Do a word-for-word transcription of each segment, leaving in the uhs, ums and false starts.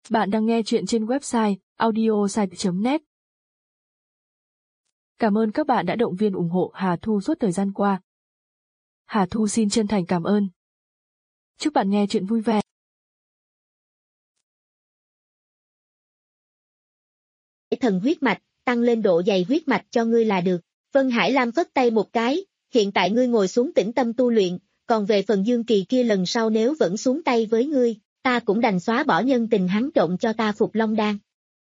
Bạn đang nghe chuyện trên website audiosite chấm net. Cảm ơn các bạn đã động viên ủng hộ Hà Thu suốt thời gian qua. Hà Thu xin chân thành cảm ơn. Chúc bạn nghe chuyện vui vẻ. Thần huyết mạch, tăng lên độ dày huyết mạch cho ngươi là được. Vân Hải Lam vất tay một cái, hiện tại ngươi ngồi xuống tĩnh tâm tu luyện, còn về phần Dương Kỳ kia lần sau nếu vẫn xuống tay với ngươi, ta cũng đành xóa bỏ nhân tình hắn trộn cho ta Phục Long Đan.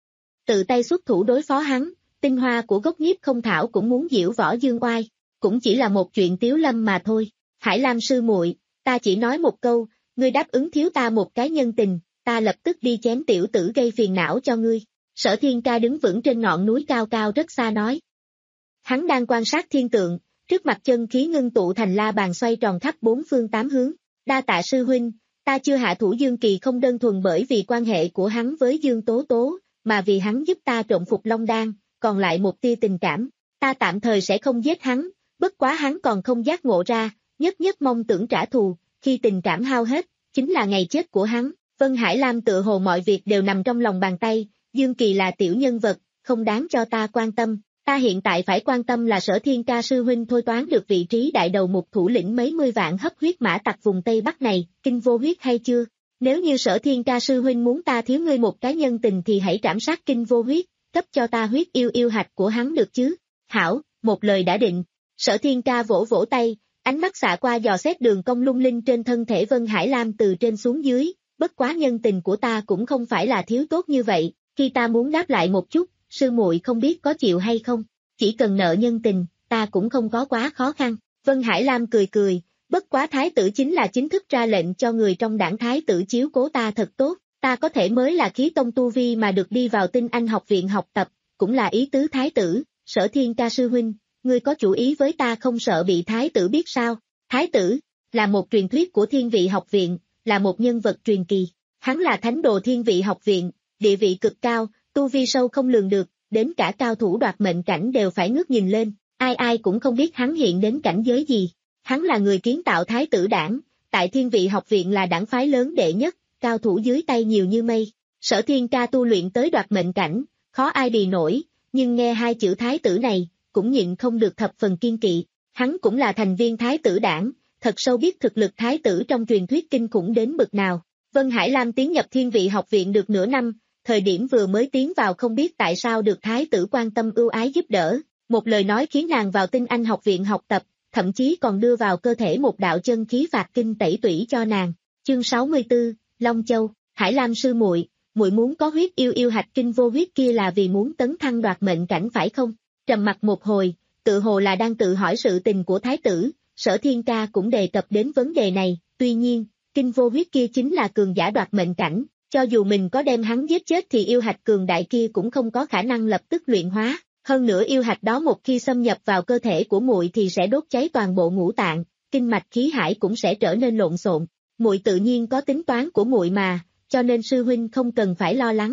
Tự tay xuất thủ đối phó hắn, tinh hoa của gốc nhiếp không thảo cũng muốn diễu võ dương oai, cũng chỉ là một chuyện tiếu lâm mà thôi. Hải Lam sư muội, ta chỉ nói một câu, ngươi đáp ứng thiếu ta một cái nhân tình, ta lập tức đi chém tiểu tử gây phiền não cho ngươi. Sở Thiên Ca đứng vững trên ngọn núi cao cao rất xa nói. Hắn đang quan sát thiên tượng, trước mặt chân khí ngưng tụ thành la bàn xoay tròn khắp bốn phương tám hướng. Đa tạ sư huynh, ta chưa hạ thủ Dương Kỳ không đơn thuần bởi vì quan hệ của hắn với Dương Tố Tố, mà vì hắn giúp ta trộn Phục Long Đan, còn lại một tia tình cảm. Ta tạm thời sẽ không giết hắn, bất quá hắn còn không giác ngộ ra, nhất nhất mong tưởng trả thù, khi tình cảm hao hết, chính là ngày chết của hắn. Vân Hải Lam tự hồ mọi việc đều nằm trong lòng bàn tay, Dương Kỳ là tiểu nhân vật, không đáng cho ta quan tâm. Ta hiện tại phải quan tâm là Sở Thiên Ca sư huynh thôi toán được vị trí đại đầu mục thủ lĩnh mấy mươi vạn hấp huyết mã tặc vùng Tây Bắc này, kinh vô huyết hay chưa? Nếu như Sở Thiên Ca sư huynh muốn ta thiếu ngươi một cái nhân tình thì hãy trảm sát kinh vô huyết, cấp cho ta huyết yêu yêu hạch của hắn được chứ? Hảo, một lời đã định. Sở Thiên Ca vỗ vỗ tay, ánh mắt xạ qua dò xét đường cong lung linh trên thân thể Vân Hải Lam từ trên xuống dưới, bất quá nhân tình của ta cũng không phải là thiếu tốt như vậy, khi ta muốn đáp lại một chút, sư muội không biết có chịu hay không, chỉ cần nợ nhân tình, ta cũng không có quá khó khăn. Vân Hải Lam cười cười, bất quá thái tử chính là chính thức ra lệnh cho người trong đảng thái tử chiếu cố ta thật tốt, ta có thể mới là khí tông tu vi mà được đi vào Tinh Anh học viện học tập, cũng là ý tứ thái tử. Sở Thiên Ca sư huynh, ngươi có chủ ý với ta không sợ bị thái tử biết sao? Thái tử là một truyền thuyết của Thiên Vị học viện, là một nhân vật truyền kỳ, hắn là thánh đồ Thiên Vị học viện, địa vị cực cao, tu vi sâu không lường được, đến cả cao thủ đoạt mệnh cảnh đều phải ngước nhìn lên, ai ai cũng không biết hắn hiện đến cảnh giới gì. Hắn là người kiến tạo thái tử đảng, tại Thiên Vị học viện là đảng phái lớn đệ nhất, cao thủ dưới tay nhiều như mây. Sở Thiên Ca tu luyện tới đoạt mệnh cảnh, khó ai bì nổi, nhưng nghe hai chữ thái tử này, cũng nhịn không được thập phần kiên kỵ. Hắn cũng là thành viên thái tử đảng, thật sâu biết thực lực thái tử trong truyền thuyết kinh khủng đến bực nào. Vân Hải Lam tiến nhập Thiên Vị học viện được nửa năm, thời điểm vừa mới tiến vào không biết tại sao được thái tử quan tâm ưu ái giúp đỡ, một lời nói khiến nàng vào Tinh Anh học viện học tập, thậm chí còn đưa vào cơ thể một đạo chân khí phạt kinh tẩy tủy cho nàng. Chương sáu mươi tư, Long Châu. Hải Lam sư muội, muội muốn có huyết yêu yêu hạch kinh vô huyết kia là vì muốn tấn thăng đoạt mệnh cảnh phải không? Trầm mặc một hồi, tự hồ là đang tự hỏi sự tình của thái tử, Sở Thiên Ca cũng đề cập đến vấn đề này, tuy nhiên, kinh vô huyết kia chính là cường giả đoạt mệnh cảnh. Cho dù mình có đem hắn giết chết thì yêu hạch cường đại kia cũng không có khả năng lập tức luyện hóa, hơn nữa yêu hạch đó một khi xâm nhập vào cơ thể của muội thì sẽ đốt cháy toàn bộ ngũ tạng, kinh mạch khí hải cũng sẽ trở nên lộn xộn. Muội tự nhiên có tính toán của muội mà, cho nên sư huynh không cần phải lo lắng.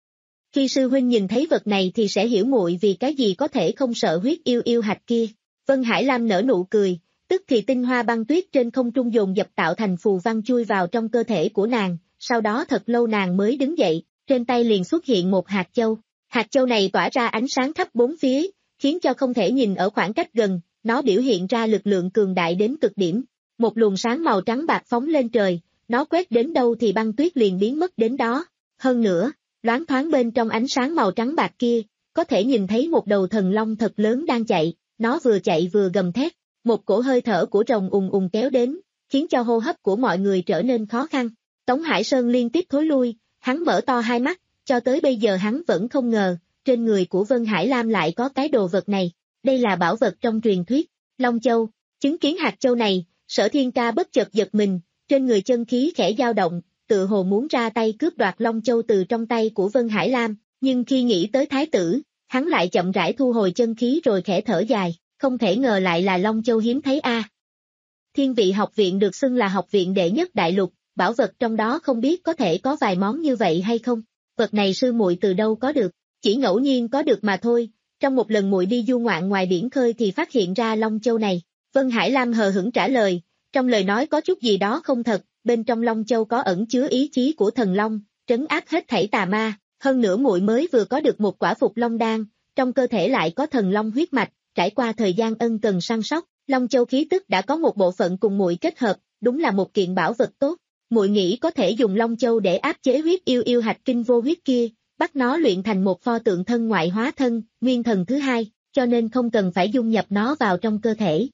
Khi sư huynh nhìn thấy vật này thì sẽ hiểu muội vì cái gì có thể không sợ huyết yêu yêu hạch kia. Vân Hải Lam nở nụ cười, tức thì tinh hoa băng tuyết trên không trung dồn dập tạo thành phù văn chui vào trong cơ thể của nàng. Sau đó thật lâu nàng mới đứng dậy, trên tay liền xuất hiện một hạt châu. Hạt châu này tỏa ra ánh sáng khắp bốn phía, khiến cho không thể nhìn ở khoảng cách gần, nó biểu hiện ra lực lượng cường đại đến cực điểm. Một luồng sáng màu trắng bạc phóng lên trời, nó quét đến đâu thì băng tuyết liền biến mất đến đó. Hơn nữa, loáng thoáng bên trong ánh sáng màu trắng bạc kia, có thể nhìn thấy một đầu thần long thật lớn đang chạy, nó vừa chạy vừa gầm thét, một cổ hơi thở của rồng ùng ùng kéo đến, khiến cho hô hấp của mọi người trở nên khó khăn. Tống Hải Sơn liên tiếp thối lui, hắn mở to hai mắt, cho tới bây giờ hắn vẫn không ngờ, trên người của Vân Hải Lam lại có cái đồ vật này, đây là bảo vật trong truyền thuyết, Long Châu. Chứng kiến hạt châu này, Sở Thiên Ca bất chợt giật mình, trên người chân khí khẽ dao động, tự hồ muốn ra tay cướp đoạt Long Châu từ trong tay của Vân Hải Lam, nhưng khi nghĩ tới thái tử, hắn lại chậm rãi thu hồi chân khí rồi khẽ thở dài, không thể ngờ lại là Long Châu hiếm thấy a. À. Thiên Vị học viện được xưng là học viện đệ nhất đại lục, bảo vật trong đó không biết có thể có vài món như vậy hay không. Vật này sư muội từ đâu có được? Chỉ ngẫu nhiên có được mà thôi. Trong một lần muội đi du ngoạn ngoài biển khơi thì phát hiện ra Long Châu này. Vân Hải Lam hờ hững trả lời, trong lời nói có chút gì đó không thật. Bên trong Long Châu có ẩn chứa ý chí của thần Long, trấn áp hết thảy tà ma, hơn nữa muội mới vừa có được một quả Phục Long đan, trong cơ thể lại có thần long huyết mạch, trải qua thời gian ân cần săn sóc, Long Châu khí tức đã có một bộ phận cùng muội kết hợp, đúng là một kiện bảo vật tốt. Muội nghĩ có thể dùng Long Châu để áp chế huyết yêu yêu hạch kinh vô huyết kia, bắt nó luyện thành một pho tượng thân ngoại hóa thân, nguyên thần thứ hai, cho nên không cần phải dung nhập nó vào trong cơ thể.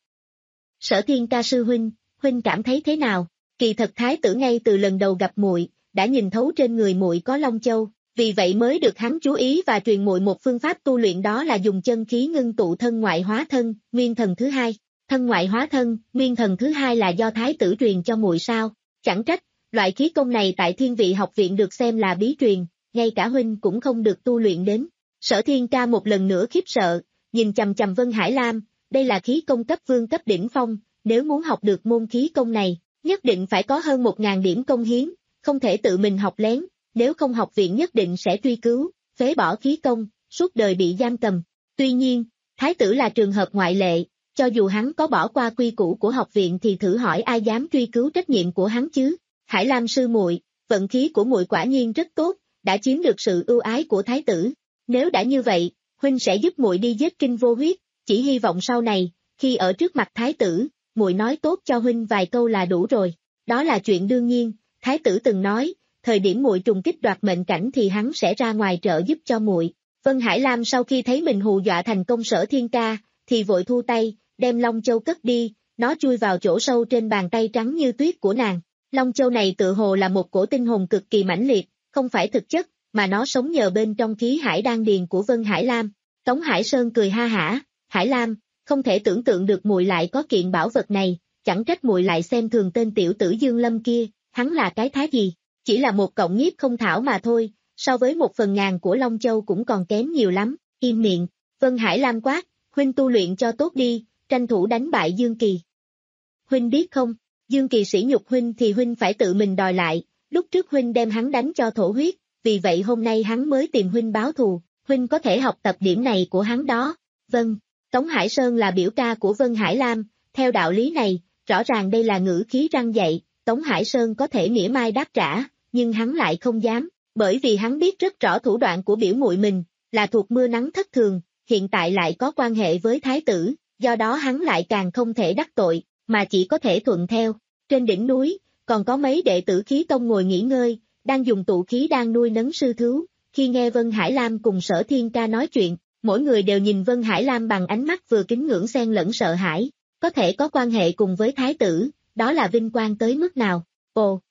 Sở Thiên Ca sư huynh, huynh cảm thấy thế nào? Kỳ thật thái tử ngay từ lần đầu gặp muội, đã nhìn thấu trên người muội có Long Châu, vì vậy mới được hắn chú ý và truyền muội một phương pháp tu luyện, đó là dùng chân khí ngưng tụ thân ngoại hóa thân, nguyên thần thứ hai. Thân ngoại hóa thân, nguyên thần thứ hai là do thái tử truyền cho muội sao? Chẳng trách, loại khí công này tại Thiên Vị học viện được xem là bí truyền, ngay cả huynh cũng không được tu luyện đến. Sở Thiên Ca một lần nữa khiếp sợ, nhìn chằm chằm Vân Hải Lam, đây là khí công cấp vương cấp đỉnh phong, nếu muốn học được môn khí công này, nhất định phải có hơn một ngàn điểm công hiến, không thể tự mình học lén, nếu không học viện nhất định sẽ truy cứu, phế bỏ khí công, suốt đời bị giam cầm. Tuy nhiên, thái tử là trường hợp ngoại lệ, cho dù hắn có bỏ qua quy củ của học viện thì thử hỏi ai dám truy cứu trách nhiệm của hắn chứ. Hải Lam sư muội, vận khí của muội quả nhiên rất tốt, đã chiếm được sự ưu ái của thái tử. Nếu đã như vậy, huynh sẽ giúp muội đi giết kinh vô huyết, chỉ hy vọng sau này, khi ở trước mặt thái tử, muội nói tốt cho huynh vài câu là đủ rồi. Đó là chuyện đương nhiên, thái tử từng nói, thời điểm muội trùng kích đoạt mệnh cảnh thì hắn sẽ ra ngoài trợ giúp cho muội. Vân Hải Lam sau khi thấy mình hù dọa thành công Sở Thiên Ca, thì vội thu tay, đem Long Châu cất đi, nó chui vào chỗ sâu trên bàn tay trắng như tuyết của nàng. Long Châu này tự hồ là một cổ tinh hồn cực kỳ mãnh liệt, không phải thực chất, mà nó sống nhờ bên trong khí hải đan điền của Vân Hải Lam. Tống Hải Sơn cười ha hả, Hải Lam, không thể tưởng tượng được muội lại có kiện bảo vật này, chẳng trách muội lại xem thường tên tiểu tử Dương Lâm kia, hắn là cái thá gì, chỉ là một cọng nhiếp không thảo mà thôi, so với một phần ngàn của Long Châu cũng còn kém nhiều lắm. Im miệng. Vân Hải Lam quát, huynh tu luyện cho tốt đi, tranh thủ đánh bại Dương Kỳ. Huynh biết không, Dương Kỳ sỉ nhục huynh thì huynh phải tự mình đòi lại, lúc trước huynh đem hắn đánh cho thổ huyết, vì vậy hôm nay hắn mới tìm huynh báo thù, huynh có thể học tập điểm này của hắn đó. Vâng, Tống Hải Sơn là biểu ca của Vân Hải Lam, theo đạo lý này, rõ ràng đây là ngữ khí răn dạy, Tống Hải Sơn có thể mỉa mai đáp trả, nhưng hắn lại không dám, bởi vì hắn biết rất rõ thủ đoạn của biểu muội mình, là thuộc mưa nắng thất thường, hiện tại lại có quan hệ với thái tử, do đó hắn lại càng không thể đắc tội, mà chỉ có thể thuận theo. Trên đỉnh núi, còn có mấy đệ tử khí tông ngồi nghỉ ngơi, đang dùng tụ khí đang nuôi nấng sư thú, khi nghe Vân Hải Lam cùng Sở Thiên Ca nói chuyện, mỗi người đều nhìn Vân Hải Lam bằng ánh mắt vừa kính ngưỡng xen lẫn sợ hãi, có thể có quan hệ cùng với thái tử, đó là vinh quang tới mức nào. Ồ,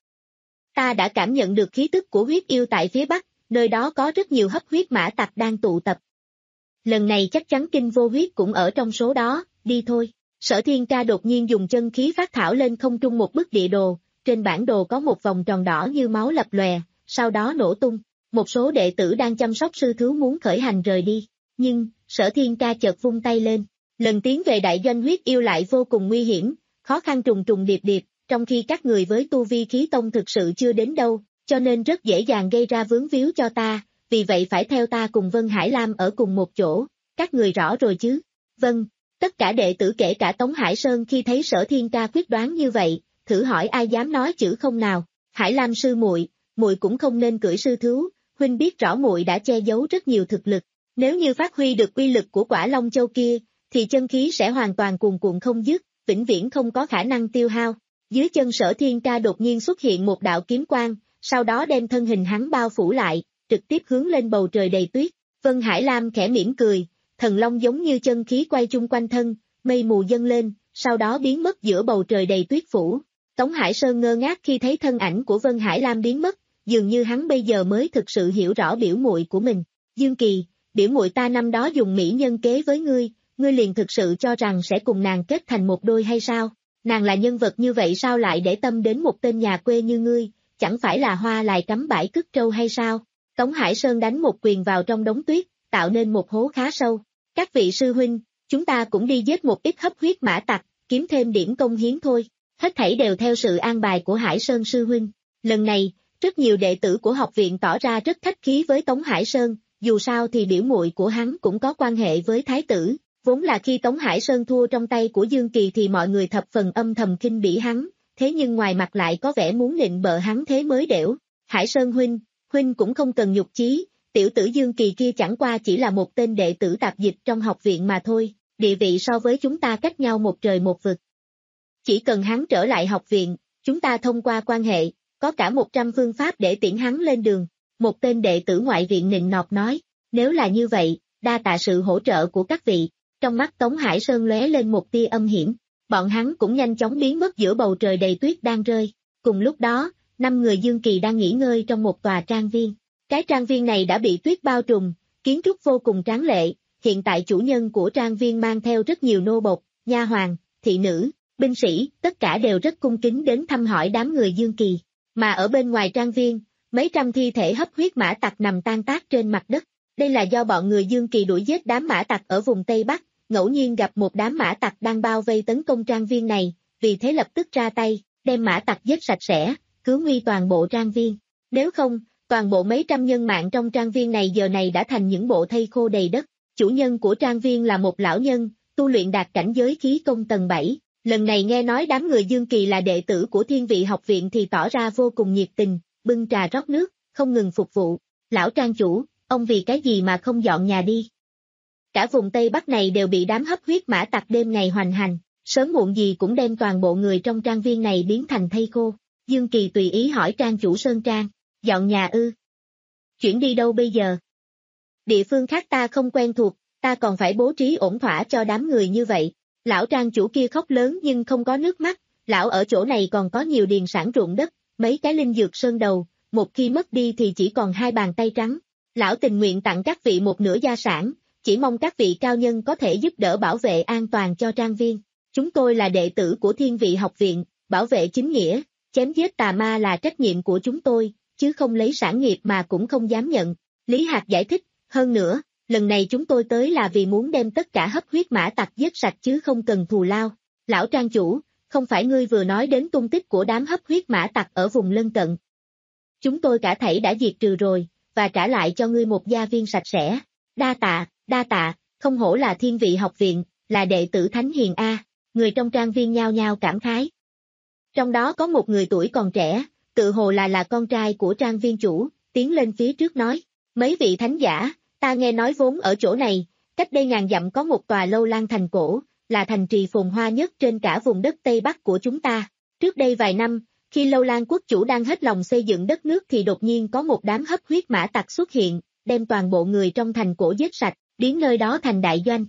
ta đã cảm nhận được khí tức của huyết yêu tại phía bắc, nơi đó có rất nhiều hấp huyết mã tặc đang tụ tập. Lần này chắc chắn kinh vô huyết cũng ở trong số đó, đi thôi. Sở Thiên Ca đột nhiên dùng chân khí phát thảo lên không trung một bức địa đồ, trên bản đồ có một vòng tròn đỏ như máu lập lòe, sau đó nổ tung. Một số đệ tử đang chăm sóc sư thú muốn khởi hành rời đi, nhưng, Sở Thiên Ca chợt vung tay lên. Lần tiến về đại doanh huyết yêu lại vô cùng nguy hiểm, khó khăn trùng trùng điệp điệp, trong khi các người với tu vi khí tông thực sự chưa đến đâu, cho nên rất dễ dàng gây ra vướng víu cho ta, vì vậy phải theo ta cùng Vân Hải Lam ở cùng một chỗ, các người rõ rồi chứ? Vâng, tất cả đệ tử kể cả Tống Hải Sơn khi thấy Sở Thiên Ca quyết đoán như vậy, thử hỏi ai dám nói chữ không nào. Hải Lam sư muội, muội cũng không nên cưỡi sư thú, huynh biết rõ muội đã che giấu rất nhiều thực lực, nếu như phát huy được uy lực của quả Long Châu kia, thì chân khí sẽ hoàn toàn cuồn cuộn không dứt, vĩnh viễn không có khả năng tiêu hao. Dưới chân Sở Thiên Ca đột nhiên xuất hiện một đạo kiếm quang, sau đó đem thân hình hắn bao phủ lại, trực tiếp hướng lên bầu trời đầy tuyết. Vân Hải Lam khẽ mỉm cười, thần long giống như chân khí quay chung quanh thân, mây mù dâng lên, sau đó biến mất giữa bầu trời đầy tuyết phủ. Tống Hải Sơn ngơ ngác khi thấy thân ảnh của Vân Hải Lam biến mất, dường như hắn bây giờ mới thực sự hiểu rõ biểu muội của mình. Dương Kỳ, biểu muội ta năm đó dùng mỹ nhân kế với ngươi, ngươi liền thực sự cho rằng sẽ cùng nàng kết thành một đôi hay sao? Nàng là nhân vật như vậy sao lại để tâm đến một tên nhà quê như ngươi, chẳng phải là hoa lại cắm bãi cứt trâu hay sao? Tống Hải Sơn đánh một quyền vào trong đống tuyết, tạo nên một hố khá sâu. Các vị sư huynh, chúng ta cũng đi giết một ít hấp huyết mã tặc, kiếm thêm điểm công hiến thôi. Hết thảy đều theo sự an bài của Hải Sơn sư huynh. Lần này, rất nhiều đệ tử của học viện tỏ ra rất khách khí với Tống Hải Sơn, dù sao thì biểu muội của hắn cũng có quan hệ với thái tử. Vốn là khi Tống Hải Sơn thua trong tay của Dương Kỳ thì mọi người thập phần âm thầm khinh bỉ hắn, thế nhưng ngoài mặt lại có vẻ muốn nịnh bợ hắn thế mới đểu. Hải Sơn huynh, huynh cũng không cần nhục chí, tiểu tử Dương Kỳ kia chẳng qua chỉ là một tên đệ tử tạp dịch trong học viện mà thôi, địa vị so với chúng ta cách nhau một trời một vực. Chỉ cần hắn trở lại học viện, chúng ta thông qua quan hệ, có cả một trăm phương pháp để tiễn hắn lên đường. Một tên đệ tử ngoại viện nịnh nọt nói, nếu là như vậy, đa tạ sự hỗ trợ của các vị. Trong mắt Tống Hải Sơn lóe lên một tia âm hiểm, bọn hắn cũng nhanh chóng biến mất giữa bầu trời đầy tuyết đang rơi. Cùng lúc đó, năm người Dương Kỳ đang nghỉ ngơi trong một tòa trang viên. Cái trang viên này đã bị tuyết bao trùm, kiến trúc vô cùng tráng lệ, hiện tại chủ nhân của trang viên mang theo rất nhiều nô bộc, nha hoàn, thị nữ, binh sĩ, tất cả đều rất cung kính đến thăm hỏi đám người Dương Kỳ. Mà ở bên ngoài trang viên, mấy trăm thi thể hấp huyết mã tặc nằm tan tác trên mặt đất. Đây là do bọn người Dương Kỳ đuổi giết đám mã tặc ở vùng Tây Bắc, ngẫu nhiên gặp một đám mã tặc đang bao vây tấn công trang viên này, vì thế lập tức ra tay, đem mã tặc giết sạch sẽ, cứu nguy toàn bộ trang viên. Nếu không, toàn bộ mấy trăm nhân mạng trong trang viên này giờ này đã thành những bộ thây khô đầy đất. Chủ nhân của trang viên là một lão nhân, tu luyện đạt cảnh giới khí công tầng bảy. Lần này nghe nói đám người Dương Kỳ là đệ tử của Thiên Vị học viện thì tỏ ra vô cùng nhiệt tình, bưng trà rót nước, không ngừng phục vụ. Lão trang chủ, ông vì cái gì mà không dọn nhà đi? Cả vùng Tây Bắc này đều bị đám hấp huyết mã tặc đêm ngày hoành hành, sớm muộn gì cũng đem toàn bộ người trong trang viên này biến thành thây khô. Dương Kỳ tùy ý hỏi trang chủ Sơn Trang, dọn nhà ư? Chuyển đi đâu bây giờ? Địa phương khác ta không quen thuộc, ta còn phải bố trí ổn thỏa cho đám người như vậy. Lão trang chủ kia khóc lớn nhưng không có nước mắt, lão ở chỗ này còn có nhiều điền sản ruộng đất, mấy cái linh dược sơn đầu, một khi mất đi thì chỉ còn hai bàn tay trắng. Lão tình nguyện tặng các vị một nửa gia sản, chỉ mong các vị cao nhân có thể giúp đỡ bảo vệ an toàn cho trang viên. Chúng tôi là đệ tử của Thiên Vị học viện, bảo vệ chính nghĩa, chém giết tà ma là trách nhiệm của chúng tôi, chứ không lấy sản nghiệp mà cũng không dám nhận. Lý Hạc giải thích, hơn nữa, lần này chúng tôi tới là vì muốn đem tất cả hấp huyết mã tặc giết sạch chứ không cần thù lao. Lão trang chủ, không phải ngươi vừa nói đến tung tích của đám hấp huyết mã tặc ở vùng lân cận. Chúng tôi cả thảy đã diệt trừ rồi, và trả lại cho ngươi một gia viên sạch sẽ. Đa tạ, đa tạ, không hổ là Thiên Vị học viện, là đệ tử Thánh Hiền A. Người trong trang viên nhao nhao cảm khái. Trong đó có một người tuổi còn trẻ, tự hồ là là con trai của trang viên chủ, tiến lên phía trước nói, mấy vị thánh giả, ta nghe nói vốn ở chỗ này, cách đây ngàn dặm có một tòa lâu lan thành cổ, là thành trì phồn hoa nhất trên cả vùng đất Tây Bắc của chúng ta. Trước đây vài năm, khi lâu lan quốc chủ đang hết lòng xây dựng đất nước thì đột nhiên có một đám hấp huyết mã tặc xuất hiện, đem toàn bộ người trong thành cổ giết sạch, biến nơi đó thành đại doanh.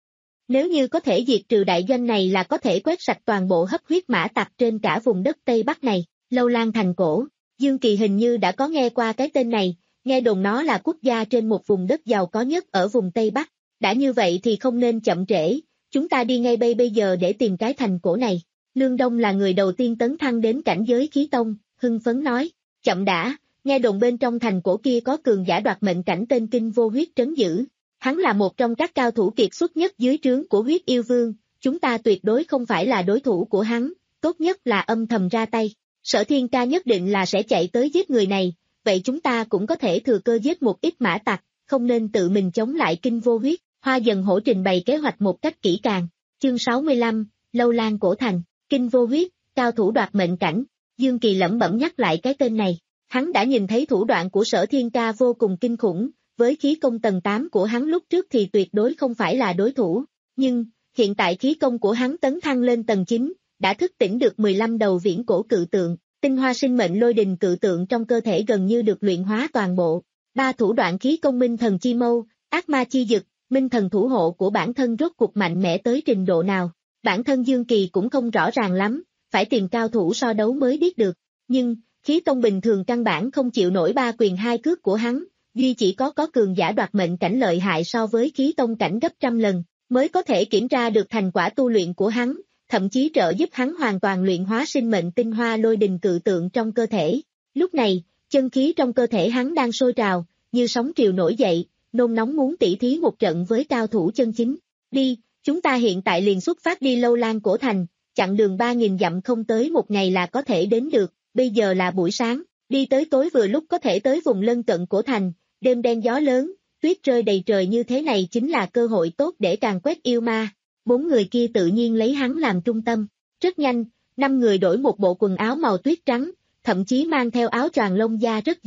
Nếu như có thể diệt trừ đại doanh này là có thể quét sạch toàn bộ hấp huyết mã tặc trên cả vùng đất Tây Bắc này. Lâu lan thành cổ, Dương Kỳ hình như đã có nghe qua cái tên này, nghe đồn nó là quốc gia trên một vùng đất giàu có nhất ở vùng Tây Bắc. Đã như vậy thì không nên chậm trễ, chúng ta đi ngay bây bây giờ để tìm cái thành cổ này. Lương Đông là người đầu tiên tấn thăng đến cảnh giới khí tông, hưng phấn nói, chậm đã, nghe đồn bên trong thành cổ kia có cường giả đoạt mệnh cảnh tên Kinh Vô Huyết trấn giữ. Hắn là một trong các cao thủ kiệt xuất nhất dưới trướng của Huyết Yêu Vương, chúng ta tuyệt đối không phải là đối thủ của hắn, tốt nhất là âm thầm ra tay. Sở Thiên Ca nhất định là sẽ chạy tới giết người này, vậy chúng ta cũng có thể thừa cơ giết một ít mã tặc, không nên tự mình chống lại Kinh Vô Huyết. Hoa Dần Hổ trình bày kế hoạch một cách kỹ càng. Chương sáu mươi lăm, Lâu Lan Cổ Thành, Kinh Vô Huyết, cao thủ đoạt mệnh cảnh. Dương Kỳ lẩm bẩm nhắc lại cái tên này. Hắn đã nhìn thấy thủ đoạn của Sở Thiên Ca vô cùng kinh khủng, với khí công tầng tám của hắn lúc trước thì tuyệt đối không phải là đối thủ. Nhưng, hiện tại khí công của hắn tấn thăng lên tầng chín, đã thức tỉnh được mười lăm đầu viễn cổ cự tượng, tinh hoa sinh mệnh lôi đình cự tượng trong cơ thể gần như được luyện hóa toàn bộ. Ba thủ đoạn khí công minh thần chi mâu, ác ma chi dực, minh thần thủ hộ của bản thân rốt cuộc mạnh mẽ tới trình độ nào. Bản thân Dương Kỳ cũng không rõ ràng lắm, phải tìm cao thủ so đấu mới biết được. Nhưng, khí tông bình thường căn bản không chịu nổi ba quyền hai cước của hắn, duy chỉ có có cường giả đoạt mệnh cảnh lợi hại so với khí tông cảnh gấp trăm lần, mới có thể kiểm tra được thành quả tu luyện của hắn, thậm chí trợ giúp hắn hoàn toàn luyện hóa sinh mệnh tinh hoa lôi đình cự tượng trong cơ thể. Lúc này, chân khí trong cơ thể hắn đang sôi trào, như sóng triều nổi dậy, nôn nóng muốn tỉ thí một trận với cao thủ chân chính. Đi, chúng ta hiện tại liền xuất phát đi Lâu Lan Cổ Thành, chặng đường ba nghìn dặm không tới một ngày là có thể đến được, bây giờ là buổi sáng, đi tới tối vừa lúc có thể tới vùng lân cận Cổ Thành, đêm đen gió lớn, tuyết rơi đầy trời như thế này chính là cơ hội tốt để càn quét yêu ma. Bốn người kia tự nhiên lấy hắn làm trung tâm. Rất nhanh, năm người đổi một bộ quần áo màu tuyết trắng, thậm chí mang theo áo choàng lông da rất dày,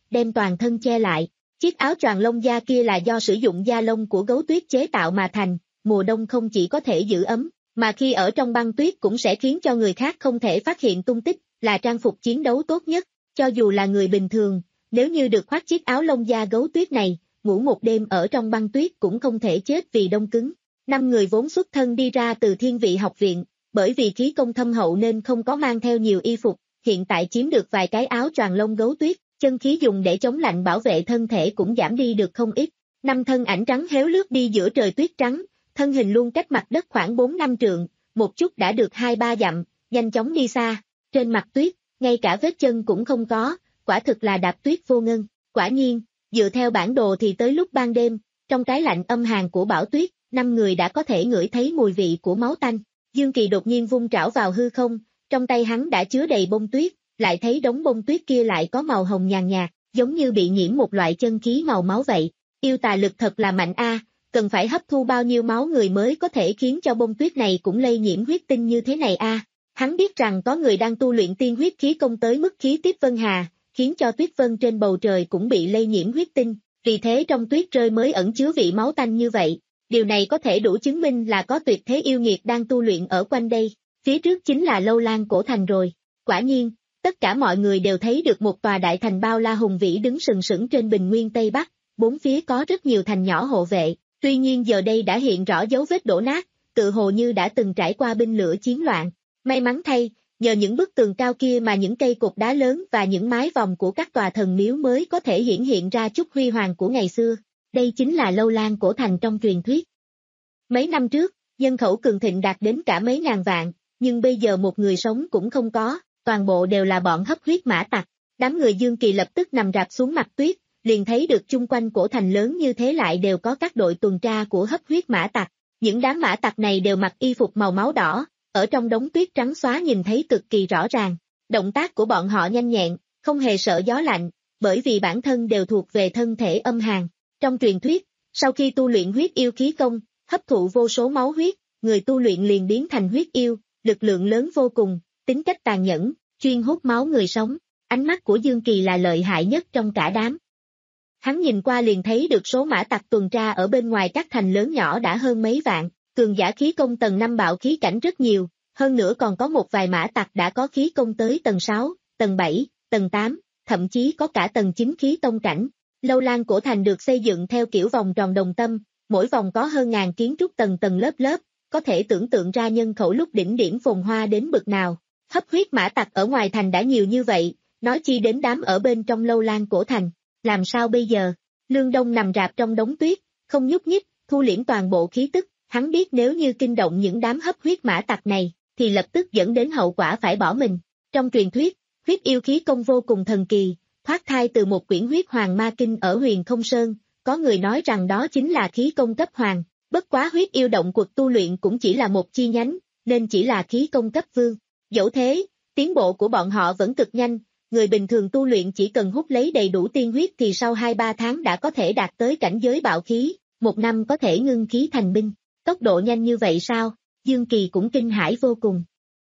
đem toàn thân che lại. Chiếc áo choàng lông da kia là do sử dụng da lông của gấu tuyết chế tạo mà thành, mùa đông không chỉ có thể giữ ấm, mà khi ở trong băng tuyết cũng sẽ khiến cho người khác không thể phát hiện tung tích, là trang phục chiến đấu tốt nhất. Cho dù là người bình thường, nếu như được khoác chiếc áo lông da gấu tuyết này, ngủ một đêm ở trong băng tuyết cũng không thể chết vì đông cứng. Năm người vốn xuất thân đi ra từ Thiên Vị học viện, bởi vì khí công thâm hậu nên không có mang theo nhiều y phục, hiện tại chiếm được vài cái áo choàng lông gấu tuyết, chân khí dùng để chống lạnh bảo vệ thân thể cũng giảm đi được không ít. Năm thân ảnh trắng héo lướt đi giữa trời tuyết trắng, thân hình luôn cách mặt đất khoảng bốn năm trượng, một chút đã được hai ba dặm, nhanh chóng đi xa. Trên mặt tuyết, ngay cả vết chân cũng không có, quả thực là đạp tuyết vô ngân. Quả nhiên, dựa theo bản đồ thì tới lúc ban đêm, trong cái lạnh âm hàn của bão tuyết, năm người đã có thể ngửi thấy mùi vị của máu tanh. Dương Kỳ đột nhiên vung trảo vào hư không, trong tay hắn đã chứa đầy bông tuyết, lại thấy đống bông tuyết kia lại có màu hồng nhàn nhạt, giống như bị nhiễm một loại chân khí màu máu vậy. Yêu tà lực thật là mạnh a, cần phải hấp thu bao nhiêu máu người mới có thể khiến cho bông tuyết này cũng lây nhiễm huyết tinh như thế này a. Hắn biết rằng có người đang tu luyện tiên huyết khí công tới mức khí tiếp vân hà, khiến cho tuyết vân trên bầu trời cũng bị lây nhiễm huyết tinh, vì thế trong tuyết rơi mới ẩn chứa vị máu tanh như vậy. Điều này có thể đủ chứng minh là có tuyệt thế yêu nghiệt đang tu luyện ở quanh đây, phía trước chính là Lâu Lan cổ thành rồi. Quả nhiên, tất cả mọi người đều thấy được một tòa đại thành bao la hùng vĩ đứng sừng sững trên bình nguyên Tây Bắc, bốn phía có rất nhiều thành nhỏ hộ vệ, tuy nhiên giờ đây đã hiện rõ dấu vết đổ nát, tự hồ như đã từng trải qua binh lửa chiến loạn. May mắn thay, nhờ những bức tường cao kia mà những cây cột đá lớn và những mái vòm của các tòa thần miếu mới có thể hiển hiện ra chút huy hoàng của ngày xưa. Đây chính là Lâu Lan cổ thành trong truyền thuyết. Mấy năm trước, nhân khẩu cường thịnh đạt đến cả mấy ngàn vạn, nhưng bây giờ một người sống cũng không có, toàn bộ đều là bọn hấp huyết mã tặc. Đám người Dương Kỳ lập tức nằm rạp xuống mặt tuyết, liền thấy được chung quanh cổ thành lớn như thế lại đều có các đội tuần tra của hấp huyết mã tặc. Những đám mã tặc này đều mặc y phục màu máu đỏ, ở trong đống tuyết trắng xóa nhìn thấy cực kỳ rõ ràng. Động tác của bọn họ nhanh nhẹn, không hề sợ gió lạnh, bởi vì bản thân đều thuộc về thân thể âm hàn. Trong truyền thuyết, sau khi tu luyện huyết yêu khí công, hấp thụ vô số máu huyết, người tu luyện liền biến thành huyết yêu, lực lượng lớn vô cùng, tính cách tàn nhẫn, chuyên hút máu người sống. Ánh mắt của Dương Kỳ là lợi hại nhất trong cả đám. Hắn nhìn qua liền thấy được số mã tặc tuần tra ở bên ngoài các thành lớn nhỏ đã hơn mấy vạn, cường giả khí công tầng năm bạo khí cảnh rất nhiều, hơn nữa còn có một vài mã tặc đã có khí công tới tầng sáu, tầng bảy, tầng tám, thậm chí có cả tầng chín khí tông cảnh. Lâu Lan cổ thành được xây dựng theo kiểu vòng tròn đồng tâm, mỗi vòng có hơn ngàn kiến trúc tầng tầng lớp lớp, có thể tưởng tượng ra nhân khẩu lúc đỉnh điểm phồn hoa đến bực nào. Hấp huyết mã tặc ở ngoài thành đã nhiều như vậy, nói chi đến đám ở bên trong Lâu Lan cổ thành. Làm sao bây giờ? Lương Đông nằm rạp trong đống tuyết, không nhúc nhích, thu liễm toàn bộ khí tức, hắn biết nếu như kinh động những đám hấp huyết mã tặc này, thì lập tức dẫn đến hậu quả phải bỏ mình. Trong truyền thuyết, huyết yêu khí công vô cùng thần kỳ, thoát thai từ một quyển huyết hoàng ma kinh ở Huyền Không Sơn, có người nói rằng đó chính là khí công cấp hoàng, bất quá huyết yêu động cuộc tu luyện cũng chỉ là một chi nhánh, nên chỉ là khí công cấp vương. Dẫu thế, tiến bộ của bọn họ vẫn cực nhanh, người bình thường tu luyện chỉ cần hút lấy đầy đủ tiên huyết thì sau hai ba tháng đã có thể đạt tới cảnh giới bạo khí, một năm có thể ngưng khí thành binh. Tốc độ nhanh như vậy sao? Dương Kỳ cũng kinh hãi vô cùng.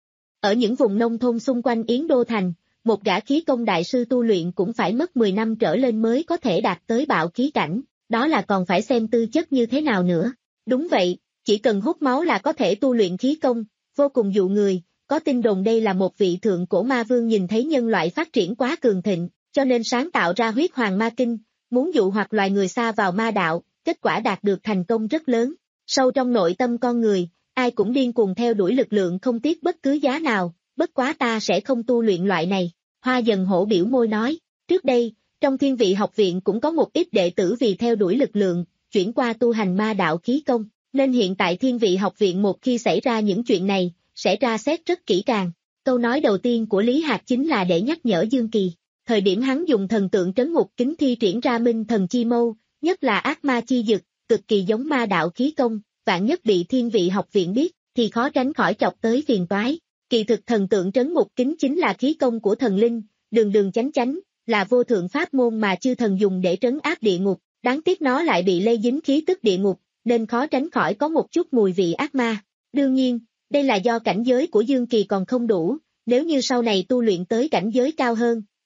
Ở những vùng nông thôn xung quanh Yến Đô Thành, một gã khí công đại sư tu luyện cũng phải mất mười năm trở lên mới có thể đạt tới bạo khí cảnh, đó là còn phải xem tư chất như thế nào nữa. Đúng vậy, chỉ cần hút máu là có thể tu luyện khí công, vô cùng dụ người, có tin đồn đây là một vị thượng cổ ma vương nhìn thấy nhân loại phát triển quá cường thịnh, cho nên sáng tạo ra huyết hoàng ma kinh, muốn dụ hoặc loài người xa vào ma đạo, kết quả đạt được thành công rất lớn. Sâu trong nội tâm con người, ai cũng điên cuồng theo đuổi lực lượng không tiếc bất cứ giá nào, bất quá ta sẽ không tu luyện loại này. Hoa Dần Hổ biểu môi nói, trước đây, trong Thiên Vị học viện cũng có một ít đệ tử vì theo đuổi lực lượng, chuyển qua tu hành ma đạo khí công, nên hiện tại Thiên Vị học viện một khi xảy ra những chuyện này, sẽ tra xét rất kỹ càng. Câu nói đầu tiên của Lý Hạc chính là để nhắc nhở Dương Kỳ, thời điểm hắn dùng thần tượng trấn ngục kính thi triển ra minh thần chi mâu, nhất là ác ma chi dực, cực kỳ giống ma đạo khí công, vạn nhất bị Thiên Vị học viện biết, thì khó tránh khỏi chọc tới phiền toái. Kỳ thực thần tượng trấn ngục kính chính là khí công của thần linh, đường đường chánh chánh, là vô thượng pháp môn mà chư thần dùng để trấn áp địa ngục, đáng tiếc nó lại bị lây dính khí tức địa ngục, nên khó tránh khỏi có một chút mùi vị ác ma. Đương nhiên, đây là do cảnh giới của Dương Kỳ còn không đủ, nếu như sau này tu luyện tới cảnh giới cao hơn,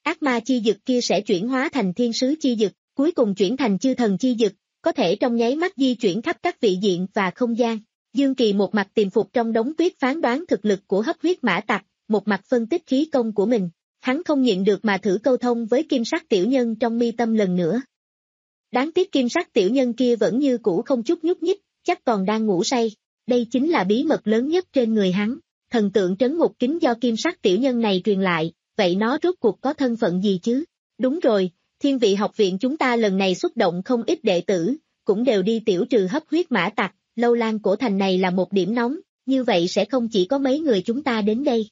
ác ma chi dực kia sẽ chuyển hóa thành thiên sứ chi dực, cuối cùng chuyển thành chư thần chi dực, có thể trong nháy mắt di chuyển khắp các vị diện và không gian. Dương Kỳ một mặt tìm phục trong đống tuyết phán đoán thực lực của hấp huyết mã tặc, một mặt phân tích khí công của mình. Hắn không nhịn được mà thử câu thông với kim sắc tiểu nhân trong mi tâm lần nữa. Đáng tiếc kim sắc tiểu nhân kia vẫn như cũ không chút nhúc nhích, chắc còn đang ngủ say. Đây chính là bí mật lớn nhất trên người hắn. Thần tượng trấn ngục kính do kim sắc tiểu nhân này truyền lại, vậy nó rốt cuộc có thân phận gì chứ? Đúng rồi, thiên vị học viện chúng ta lần này xuất động không ít đệ tử, cũng đều đi tiểu trừ hấp huyết mã tặc, lâu lan cổ thành này là một điểm nóng, như vậy sẽ không chỉ có mấy người chúng ta đến đây.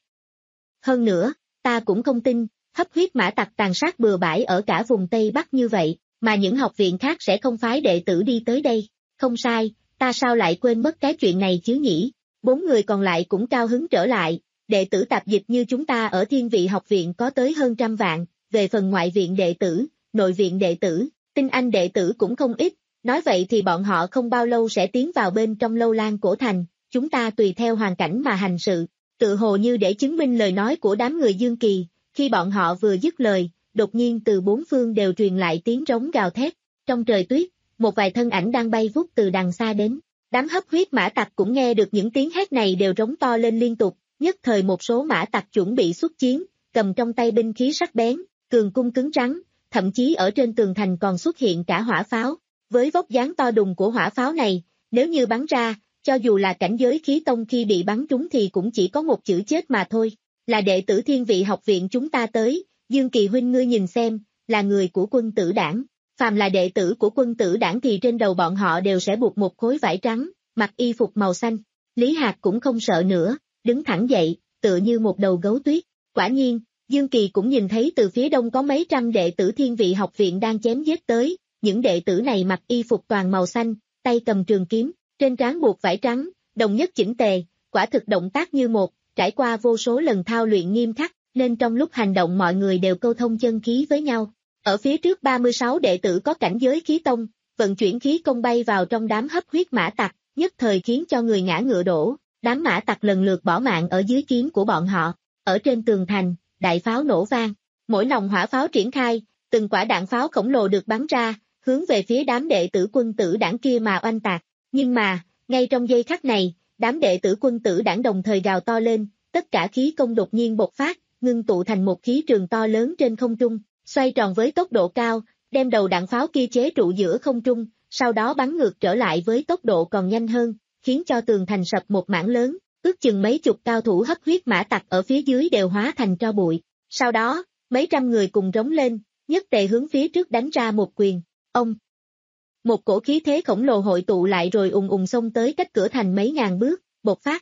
Hơn nữa, ta cũng không tin, hấp huyết mã tặc tàn sát bừa bãi ở cả vùng Tây Bắc như vậy, mà những học viện khác sẽ không phái đệ tử đi tới đây. Không sai, ta sao lại quên mất cái chuyện này chứ nhỉ? Bốn người còn lại cũng cao hứng trở lại, đệ tử tạp dịch như chúng ta ở thiên vị học viện có tới hơn trăm vạn, về phần ngoại viện đệ tử, nội viện đệ tử, tinh anh đệ tử cũng không ít, nói vậy thì bọn họ không bao lâu sẽ tiến vào bên trong lâu lan cổ thành, chúng ta tùy theo hoàn cảnh mà hành sự. Tự hồ như để chứng minh lời nói của đám người Dương Kỳ, khi bọn họ vừa dứt lời, đột nhiên từ bốn phương đều truyền lại tiếng trống gào thét, trong trời tuyết, một vài thân ảnh đang bay vút từ đằng xa đến, đám hấp huyết mã tặc cũng nghe được những tiếng hét này đều rống to lên liên tục, nhất thời một số mã tặc chuẩn bị xuất chiến, cầm trong tay binh khí sắc bén, cường cung cứng rắn, thậm chí ở trên tường thành còn xuất hiện cả hỏa pháo, với vóc dáng to đùng của hỏa pháo này, nếu như bắn ra, cho dù là cảnh giới khí tông khi bị bắn trúng thì cũng chỉ có một chữ chết mà thôi, là đệ tử thiên vị học viện chúng ta tới, Dương Kỳ huynh ngươi nhìn xem, là người của quân tử đảng, phàm là đệ tử của quân tử đảng thì trên đầu bọn họ đều sẽ buộc một khối vải trắng, mặc y phục màu xanh, Lý Hạc cũng không sợ nữa, đứng thẳng dậy, tựa như một đầu gấu tuyết, quả nhiên, Dương Kỳ cũng nhìn thấy từ phía đông có mấy trăm đệ tử thiên vị học viện đang chém giết tới, những đệ tử này mặc y phục toàn màu xanh, tay cầm trường kiếm, trên trán buộc vải trắng, đồng nhất chỉnh tề, quả thực động tác như một, trải qua vô số lần thao luyện nghiêm khắc, nên trong lúc hành động mọi người đều câu thông chân khí với nhau. Ở phía trước ba mươi sáu đệ tử có cảnh giới khí tông, vận chuyển khí công bay vào trong đám hấp huyết mã tặc, nhất thời khiến cho người ngã ngựa đổ, đám mã tặc lần lượt bỏ mạng ở dưới kiếm của bọn họ. Ở trên tường thành, đại pháo nổ vang, mỗi nòng hỏa pháo triển khai, từng quả đạn pháo khổng lồ được bắn ra, hướng về phía đám đệ tử quân tử đảng kia mà oanh tạc. Nhưng mà, ngay trong giây khắc này, đám đệ tử quân tử đảng đồng thời gào to lên, tất cả khí công đột nhiên bộc phát, ngưng tụ thành một khí trường to lớn trên không trung, xoay tròn với tốc độ cao, đem đầu đạn pháo kia chế trụ giữa không trung, sau đó bắn ngược trở lại với tốc độ còn nhanh hơn, khiến cho tường thành sập một mảng lớn, ước chừng mấy chục cao thủ hấp huyết mã tặc ở phía dưới đều hóa thành tro bụi. Sau đó, mấy trăm người cùng rống lên, nhất tề hướng phía trước đánh ra một quyền. Ông! Một cổ khí thế khổng lồ hội tụ lại rồi ùng ùng xông tới cách cửa thành mấy ngàn bước, bộc phát.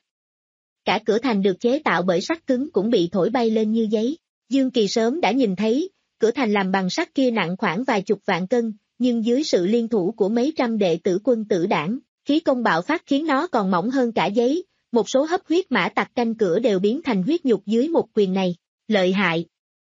Cả cửa thành được chế tạo bởi sắt cứng cũng bị thổi bay lên như giấy. Dương Kỳ sớm đã nhìn thấy, cửa thành làm bằng sắt kia nặng khoảng vài chục vạn cân, nhưng dưới sự liên thủ của mấy trăm đệ tử quân tử đảng, khí công bạo phát khiến nó còn mỏng hơn cả giấy, một số hấp huyết mã tặc canh cửa đều biến thành huyết nhục dưới một quyền này. Lợi hại!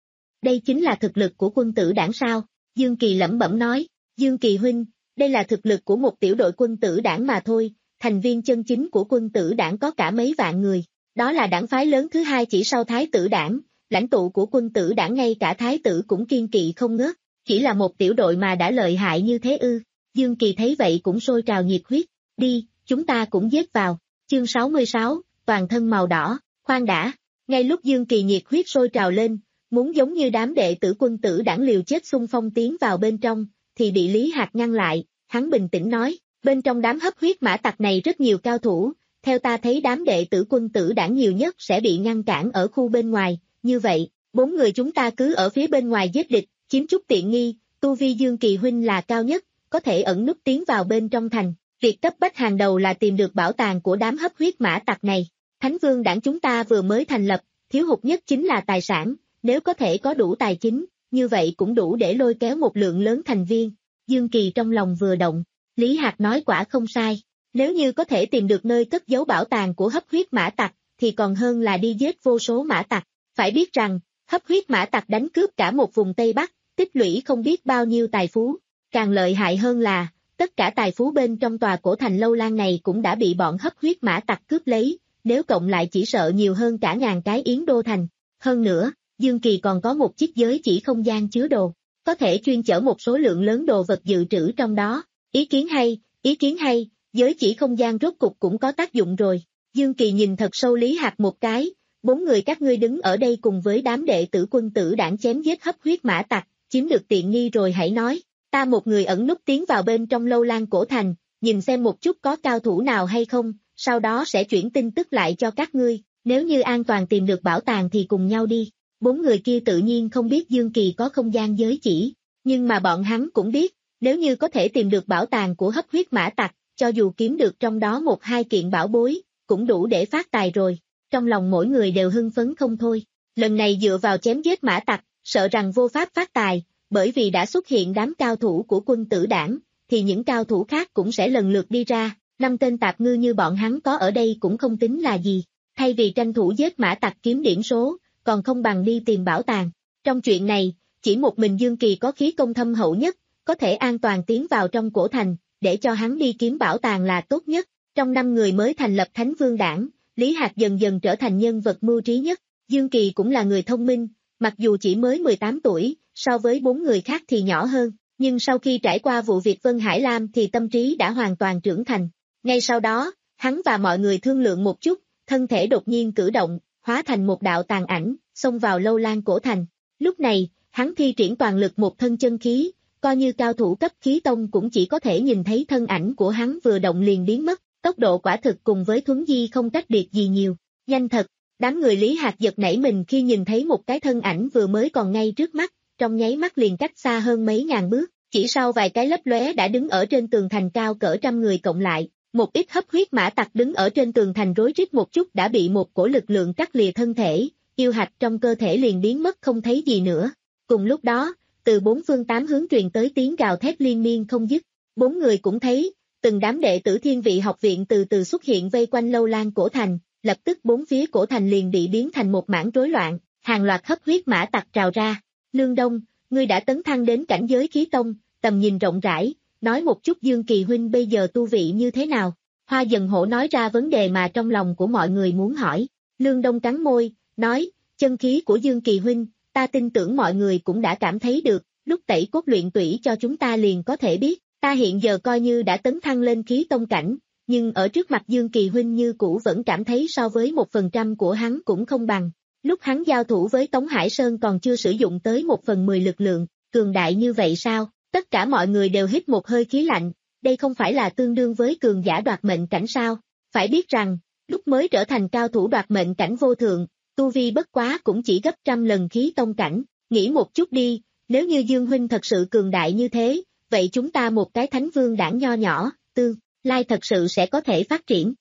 Đây chính là thực lực của quân tử đảng sao? Dương Kỳ lẩm bẩm nói, Dương Kỳ huynh, đây là thực lực của một tiểu đội quân tử đảng mà thôi, thành viên chân chính của quân tử đảng có cả mấy vạn người, đó là đảng phái lớn thứ hai chỉ sau thái tử đảng, lãnh tụ của quân tử đảng ngay cả thái tử cũng kiên kỵ không ngớt, chỉ là một tiểu đội mà đã lợi hại như thế ư. Dương Kỳ thấy vậy cũng sôi trào nhiệt huyết, đi, chúng ta cũng giết vào, chương sáu mươi sáu, toàn thân màu đỏ, khoan đã, ngay lúc Dương Kỳ nhiệt huyết sôi trào lên, muốn giống như đám đệ tử quân tử đảng liều chết xung phong tiến vào bên trong, thì bị Lý Hạc ngăn lại, hắn bình tĩnh nói, bên trong đám hấp huyết mã tặc này rất nhiều cao thủ, theo ta thấy đám đệ tử quân tử đảng nhiều nhất sẽ bị ngăn cản ở khu bên ngoài, như vậy, bốn người chúng ta cứ ở phía bên ngoài giết địch, chiếm chút tiện nghi, tu vi Dương Kỳ huynh là cao nhất, có thể ẩn núp tiến vào bên trong thành, việc cấp bách hàng đầu là tìm được bảo tàng của đám hấp huyết mã tặc này. Thánh Vương đảng chúng ta vừa mới thành lập, thiếu hụt nhất chính là tài sản, nếu có thể có đủ tài chính, như vậy cũng đủ để lôi kéo một lượng lớn thành viên. Dương Kỳ trong lòng vừa động, Lý Hạc nói quả không sai, nếu như có thể tìm được nơi cất giấu bảo tàng của hấp huyết mã tặc, thì còn hơn là đi giết vô số mã tặc. Phải biết rằng, hấp huyết mã tặc đánh cướp cả một vùng Tây Bắc, tích lũy không biết bao nhiêu tài phú, càng lợi hại hơn là, tất cả tài phú bên trong tòa cổ thành lâu lan này cũng đã bị bọn hấp huyết mã tặc cướp lấy, nếu cộng lại chỉ sợ nhiều hơn cả ngàn cái Yến Đô thành. Hơn nữa, Dương Kỳ còn có một chiếc giới chỉ không gian chứa đồ, có thể chuyên chở một số lượng lớn đồ vật dự trữ trong đó. Ý kiến hay, ý kiến hay, giới chỉ không gian rốt cục cũng có tác dụng rồi. Dương Kỳ nhìn thật sâu Lý Hạc một cái, bốn người các ngươi đứng ở đây cùng với đám đệ tử Quân Tử Đảng chém giết hấp huyết mã tặc, chiếm được tiện nghi rồi hãy nói. Ta một người ẩn núp tiến vào bên trong Lâu Lan cổ thành, nhìn xem một chút có cao thủ nào hay không, sau đó sẽ chuyển tin tức lại cho các ngươi, nếu như an toàn tìm được bảo tàng thì cùng nhau đi. Bốn người kia tự nhiên không biết Dương Kỳ có không gian giới chỉ, nhưng mà bọn hắn cũng biết, nếu như có thể tìm được bảo tàng của hấp huyết mã tặc, cho dù kiếm được trong đó một hai kiện bảo bối, cũng đủ để phát tài rồi. Trong lòng mỗi người đều hưng phấn không thôi, lần này dựa vào chém giết mã tặc, sợ rằng vô pháp phát tài, bởi vì đã xuất hiện đám cao thủ của Quân Tử Đảng, thì những cao thủ khác cũng sẽ lần lượt đi ra, năm tên tạp ngư như bọn hắn có ở đây cũng không tính là gì, thay vì tranh thủ giết mã tặc kiếm điểm số, còn không bằng đi tìm bảo tàng. Trong chuyện này, chỉ một mình Dương Kỳ có khí công thâm hậu nhất, có thể an toàn tiến vào trong cổ thành, để cho hắn đi kiếm bảo tàng là tốt nhất. Trong năm người mới thành lập Thánh Vương Đảng, Lý Hạc dần dần trở thành nhân vật mưu trí nhất. Dương Kỳ cũng là người thông minh, mặc dù chỉ mới mười tám tuổi, so với bốn người khác thì nhỏ hơn, nhưng sau khi trải qua vụ việc Vân Hải Lam thì tâm trí đã hoàn toàn trưởng thành. Ngay sau đó, hắn và mọi người thương lượng một chút, thân thể đột nhiên cử động, hóa thành một đạo tàn ảnh, xông vào Lâu Lan cổ thành. Lúc này, hắn thi triển toàn lực một thân chân khí, coi như cao thủ cấp khí tông cũng chỉ có thể nhìn thấy thân ảnh của hắn vừa động liền biến mất, tốc độ quả thực cùng với Thuấn Di không cách biệt gì nhiều. Nhanh thật, đám người Lý Hạc giật nảy mình khi nhìn thấy một cái thân ảnh vừa mới còn ngay trước mắt, trong nháy mắt liền cách xa hơn mấy ngàn bước, chỉ sau vài cái lấp lóe đã đứng ở trên tường thành cao cỡ trăm người cộng lại. Một ít hấp huyết mã tặc đứng ở trên tường thành rối rít một chút đã bị một cổ lực lượng cắt lìa thân thể, yêu hạch trong cơ thể liền biến mất không thấy gì nữa. Cùng lúc đó, từ bốn phương tám hướng truyền tới tiếng gào thét liên miên không dứt. Bốn người cũng thấy, từng đám đệ tử Thiên Vị học viện từ từ xuất hiện vây quanh Lâu Lan cổ thành, lập tức bốn phía cổ thành liền bị biến thành một mảng rối loạn, hàng loạt hấp huyết mã tặc trào ra. Lương Đông, ngươi đã tấn thăng đến cảnh giới khí tông, tầm nhìn rộng rãi, nói một chút Dương Kỳ huynh bây giờ tu vị như thế nào? Hoa Dần Hổ nói ra vấn đề mà trong lòng của mọi người muốn hỏi. Lương Đông cắn môi, nói, chân khí của Dương Kỳ huynh, ta tin tưởng mọi người cũng đã cảm thấy được, lúc tẩy cốt luyện tủy cho chúng ta liền có thể biết, ta hiện giờ coi như đã tấn thăng lên khí tông cảnh, nhưng ở trước mặt Dương Kỳ huynh như cũ vẫn cảm thấy so với một phần trăm của hắn cũng không bằng. Lúc hắn giao thủ với Tống Hải Sơn còn chưa sử dụng tới một phần mười lực lượng, cường đại như vậy sao? Tất cả mọi người đều hít một hơi khí lạnh, đây không phải là tương đương với cường giả đoạt mệnh cảnh sao? Phải biết rằng, lúc mới trở thành cao thủ đoạt mệnh cảnh vô thượng, tu vi bất quá cũng chỉ gấp trăm lần khí tông cảnh, nghĩ một chút đi, nếu như Dương huynh thật sự cường đại như thế, vậy chúng ta một cái Thánh Vương Đảng nho nhỏ, tương lai thật sự sẽ có thể phát triển.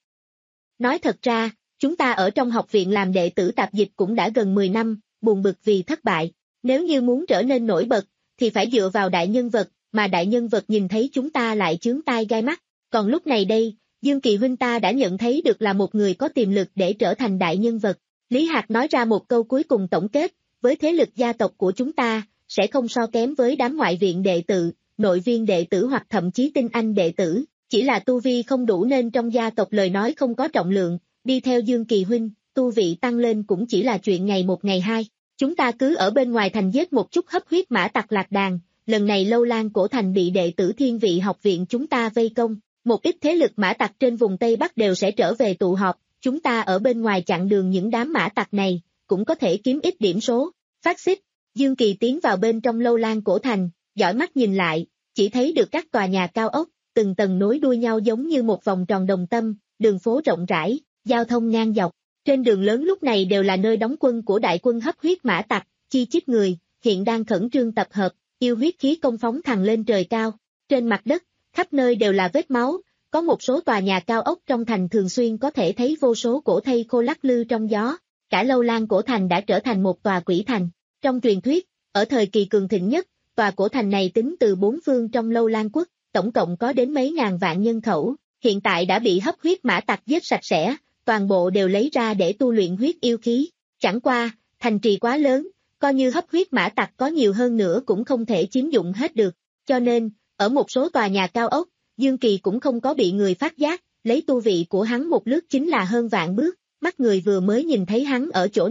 Nói thật ra, chúng ta ở trong học viện làm đệ tử tạp dịch cũng đã gần mười năm, buồn bực vì thất bại, nếu như muốn trở nên nổi bật, thì phải dựa vào đại nhân vật, mà đại nhân vật nhìn thấy chúng ta lại chướng tai gai mắt, còn lúc này đây, Dương Kỳ huynh ta đã nhận thấy được là một người có tiềm lực để trở thành đại nhân vật. Lý Hạc nói ra một câu cuối cùng tổng kết, với thế lực gia tộc của chúng ta, sẽ không so kém với đám ngoại viện đệ tử, nội viên đệ tử hoặc thậm chí tinh anh đệ tử, chỉ là tu vi không đủ nên trong gia tộc lời nói không có trọng lượng, đi theo Dương Kỳ huynh, tu vị tăng lên cũng chỉ là chuyện ngày một ngày hai. Chúng ta cứ ở bên ngoài thành giết một chút hấp huyết mã tặc lạc đàn, lần này Lâu Lan cổ thành bị đệ tử Thiên Vị học viện chúng ta vây công, một ít thế lực mã tặc trên vùng Tây Bắc đều sẽ trở về tụ họp, chúng ta ở bên ngoài chặn đường những đám mã tặc này, cũng có thể kiếm ít điểm số. Phát xít, Dương Kỳ tiến vào bên trong Lâu Lan cổ thành, dõi mắt nhìn lại, chỉ thấy được các tòa nhà cao ốc, từng tầng nối đuôi nhau giống như một vòng tròn đồng tâm, đường phố rộng rãi, giao thông ngang dọc. Trên đường lớn lúc này đều là nơi đóng quân của đại quân hấp huyết mã tặc, chi chít người, hiện đang khẩn trương tập hợp, yêu huyết khí công phóng thẳng lên trời cao. Trên mặt đất, khắp nơi đều là vết máu, có một số tòa nhà cao ốc trong thành thường xuyên có thể thấy vô số cổ thây khô lắc lư trong gió. Cả Lâu Lan cổ thành đã trở thành một tòa quỷ thành. Trong truyền thuyết, ở thời kỳ cường thịnh nhất, tòa cổ thành này tính từ bốn phương trong Lâu Lan quốc, tổng cộng có đến mấy ngàn vạn nhân khẩu, hiện tại đã bị hấp huyết mã tặc giết sạch sẽ. Toàn bộ đều lấy ra để tu luyện huyết yêu khí. Chẳng qua, thành trì quá lớn, coi như hấp huyết mã tặc có nhiều hơn nữa cũng không thể chiếm dụng hết được. Cho nên, ở một số tòa nhà cao ốc, Dương Kỳ cũng không có bị người phát giác, lấy tu vị của hắn một lướt chính là hơn vạn bước, mắt người vừa mới nhìn thấy hắn ở chỗ này,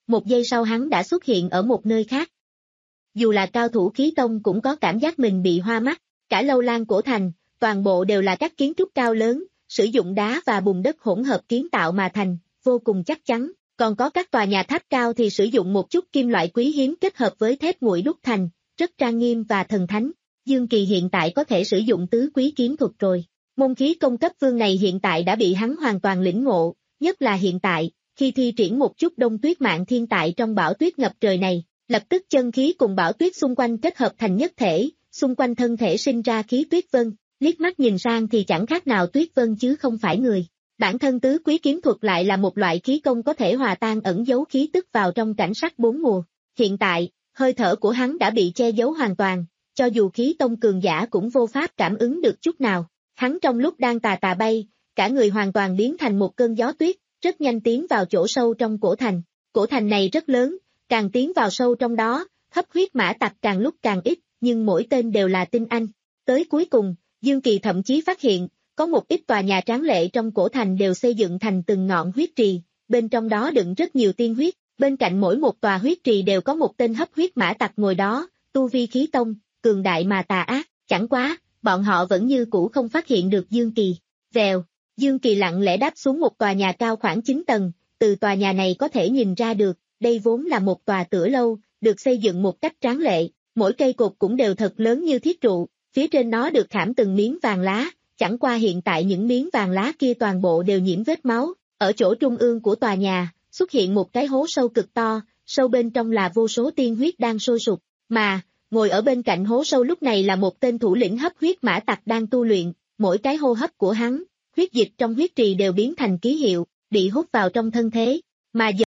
một giây sau hắn đã xuất hiện ở một nơi khác. Dù là cao thủ khí tông cũng có cảm giác mình bị hoa mắt, cả lâu lan cổ thành, toàn bộ đều là các kiến trúc cao lớn, sử dụng đá và bùn đất hỗn hợp kiến tạo mà thành, vô cùng chắc chắn, còn có các tòa nhà tháp cao thì sử dụng một chút kim loại quý hiếm kết hợp với thép nguội đúc thành, rất trang nghiêm và thần thánh. Dương Kỳ hiện tại có thể sử dụng tứ quý kiếm thuật rồi. Môn khí công cấp vương này hiện tại đã bị hắn hoàn toàn lĩnh ngộ, nhất là hiện tại, khi thi triển một chút đông tuyết mạng thiên tại trong bão tuyết ngập trời này, lập tức chân khí cùng bão tuyết xung quanh kết hợp thành nhất thể, xung quanh thân thể sinh ra khí tuyết vân, liếc mắt nhìn sang thì chẳng khác nào tuyết vân chứ không phải người. Bản thân tứ quý kiếm thuật lại là một loại khí công có thể hòa tan ẩn giấu khí tức vào trong cảnh sắc bốn mùa. Hiện tại, hơi thở của hắn đã bị che giấu hoàn toàn, cho dù khí tông cường giả cũng vô pháp cảm ứng được chút nào. Hắn trong lúc đang tà tà bay, cả người hoàn toàn biến thành một cơn gió tuyết, rất nhanh tiến vào chỗ sâu trong cổ thành. Cổ thành này rất lớn, càng tiến vào sâu trong đó, hấp huyết mã tặc càng lúc càng ít, nhưng mỗi tên đều là tinh anh. Tới cuối cùng, Dương Kỳ thậm chí phát hiện, có một ít tòa nhà tráng lệ trong cổ thành đều xây dựng thành từng ngọn huyết trì, bên trong đó đựng rất nhiều tiên huyết, bên cạnh mỗi một tòa huyết trì đều có một tên hấp huyết mã tặc ngồi đó, tu vi khí tông, cường đại mà tà ác, chẳng quá, bọn họ vẫn như cũ không phát hiện được Dương Kỳ. Vèo, Dương Kỳ lặng lẽ đáp xuống một tòa nhà cao khoảng chín tầng, từ tòa nhà này có thể nhìn ra được, đây vốn là một tòa tửa lâu, được xây dựng một cách tráng lệ, mỗi cây cột cũng đều thật lớn như thiết trụ, phía trên nó được khảm từng miếng vàng lá, chẳng qua hiện tại những miếng vàng lá kia toàn bộ đều nhiễm vết máu, ở chỗ trung ương của tòa nhà, xuất hiện một cái hố sâu cực to, sâu bên trong là vô số tiên huyết đang sôi sục, mà, ngồi ở bên cạnh hố sâu lúc này là một tên thủ lĩnh hấp huyết mã tặc đang tu luyện, mỗi cái hô hấp của hắn, huyết dịch trong huyết trì đều biến thành ký hiệu, bị hút vào trong thân thế, mà giờ...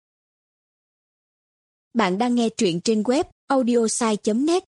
Bạn đang nghe truyện trên web audiosai chấm net.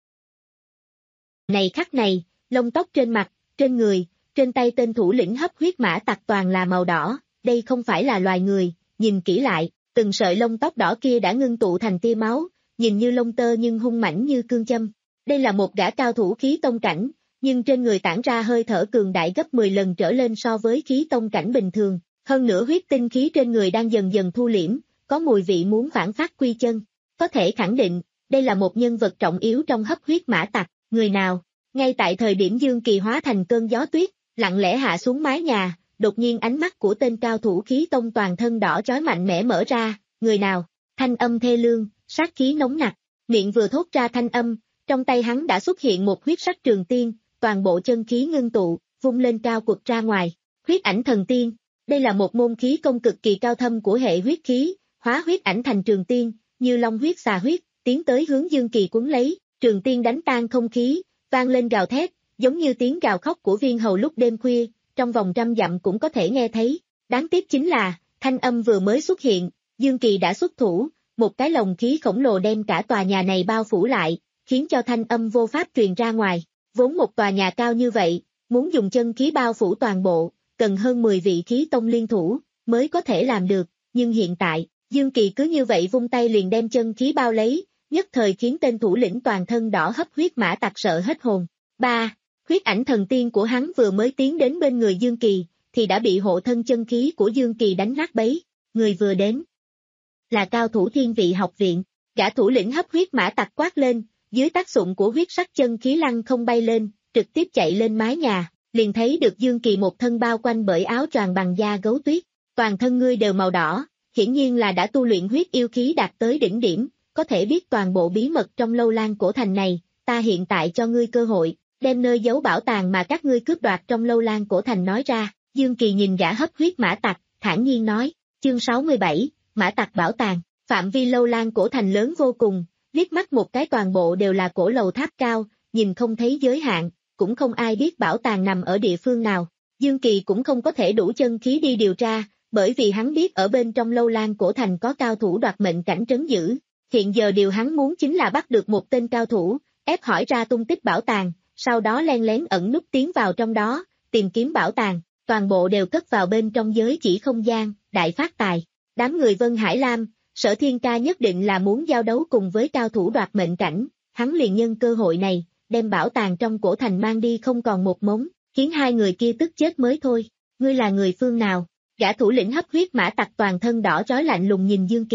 Này khắc này, lông tóc trên mặt, trên người, trên tay tên thủ lĩnh hấp huyết mã tặc toàn là màu đỏ, đây không phải là loài người, nhìn kỹ lại, từng sợi lông tóc đỏ kia đã ngưng tụ thành tia máu, nhìn như lông tơ nhưng hung mãnh như cương châm. Đây là một gã cao thủ khí tông cảnh, nhưng trên người tản ra hơi thở cường đại gấp mười lần trở lên so với khí tông cảnh bình thường, hơn nữa huyết tinh khí trên người đang dần dần thu liễm, có mùi vị muốn phản phát quy chân. Có thể khẳng định, đây là một nhân vật trọng yếu trong hấp huyết mã tặc, người nào? Ngay tại thời điểm Dương Kỳ hóa thành cơn gió tuyết, lặng lẽ hạ xuống mái nhà, đột nhiên ánh mắt của tên cao thủ khí tông toàn thân đỏ chói mạnh mẽ mở ra, người nào? Thanh âm thê lương, sát khí nóng nặc, miệng vừa thốt ra thanh âm, trong tay hắn đã xuất hiện một huyết sắc trường tiên, toàn bộ chân khí ngưng tụ, vung lên cao quật ra ngoài, huyết ảnh thần tiên, đây là một môn khí công cực kỳ cao thâm của hệ huyết khí, hóa huyết ảnh thành trường tiên, như long huyết xà huyết, tiến tới hướng Dương Kỳ cuốn lấy, trường tiên đánh tan không khí, vang lên gào thét, giống như tiếng gào khóc của viên hầu lúc đêm khuya, trong vòng trăm dặm cũng có thể nghe thấy, đáng tiếc chính là, thanh âm vừa mới xuất hiện, Dương Kỳ đã xuất thủ, một cái lồng khí khổng lồ đem cả tòa nhà này bao phủ lại, khiến cho thanh âm vô pháp truyền ra ngoài, vốn một tòa nhà cao như vậy, muốn dùng chân khí bao phủ toàn bộ, cần hơn mười vị khí tông liên thủ, mới có thể làm được, nhưng hiện tại, Dương Kỳ cứ như vậy vung tay liền đem chân khí bao lấy, nhất thời khiến tên thủ lĩnh toàn thân đỏ hấp huyết mã tặc sợ hết hồn. ba. Huyết ảnh thần tiên của hắn vừa mới tiến đến bên người Dương Kỳ, thì đã bị hộ thân chân khí của Dương Kỳ đánh nát bấy, người vừa đến. Là cao thủ thiên vị học viện, gã thủ lĩnh hấp huyết mã tặc quát lên, dưới tác dụng của huyết sắc chân khí lăng không bay lên, trực tiếp chạy lên mái nhà, liền thấy được Dương Kỳ một thân bao quanh bởi áo choàng bằng da gấu tuyết, toàn thân ngươi đều màu đỏ, hiển nhiên là đã tu luyện huyết yêu khí đạt tới đỉnh điểm, có thể biết toàn bộ bí mật trong lâu lan cổ thành này, ta hiện tại cho ngươi cơ hội, đem nơi giấu bảo tàng mà các ngươi cướp đoạt trong lâu lan cổ thành nói ra. Dương Kỳ nhìn gã hấp huyết mã tặc, thản nhiên nói, chương sáu mươi bảy, mã tặc bảo tàng, phạm vi lâu lan cổ thành lớn vô cùng, liếc mắt một cái toàn bộ đều là cổ lầu tháp cao, nhìn không thấy giới hạn, cũng không ai biết bảo tàng nằm ở địa phương nào. Dương Kỳ cũng không có thể đủ chân khí đi điều tra, bởi vì hắn biết ở bên trong lâu lan cổ thành có cao thủ đoạt mệnh cảnh trấn giữ. Hiện giờ điều hắn muốn chính là bắt được một tên cao thủ, ép hỏi ra tung tích bảo tàng, sau đó len lén ẩn núp tiến vào trong đó, tìm kiếm bảo tàng, toàn bộ đều cất vào bên trong giới chỉ không gian, đại phát tài. Đám người Vân Hải Lam, Sở Thiên Ca nhất định là muốn giao đấu cùng với cao thủ đoạt mệnh cảnh, hắn liền nhân cơ hội này, đem bảo tàng trong cổ thành mang đi không còn một mống, khiến hai người kia tức chết mới thôi. Ngươi là người phương nào? Gã thủ lĩnh hấp huyết mã tặc toàn thân đỏ chói lạnh lùng nhìn Dương Kỳ.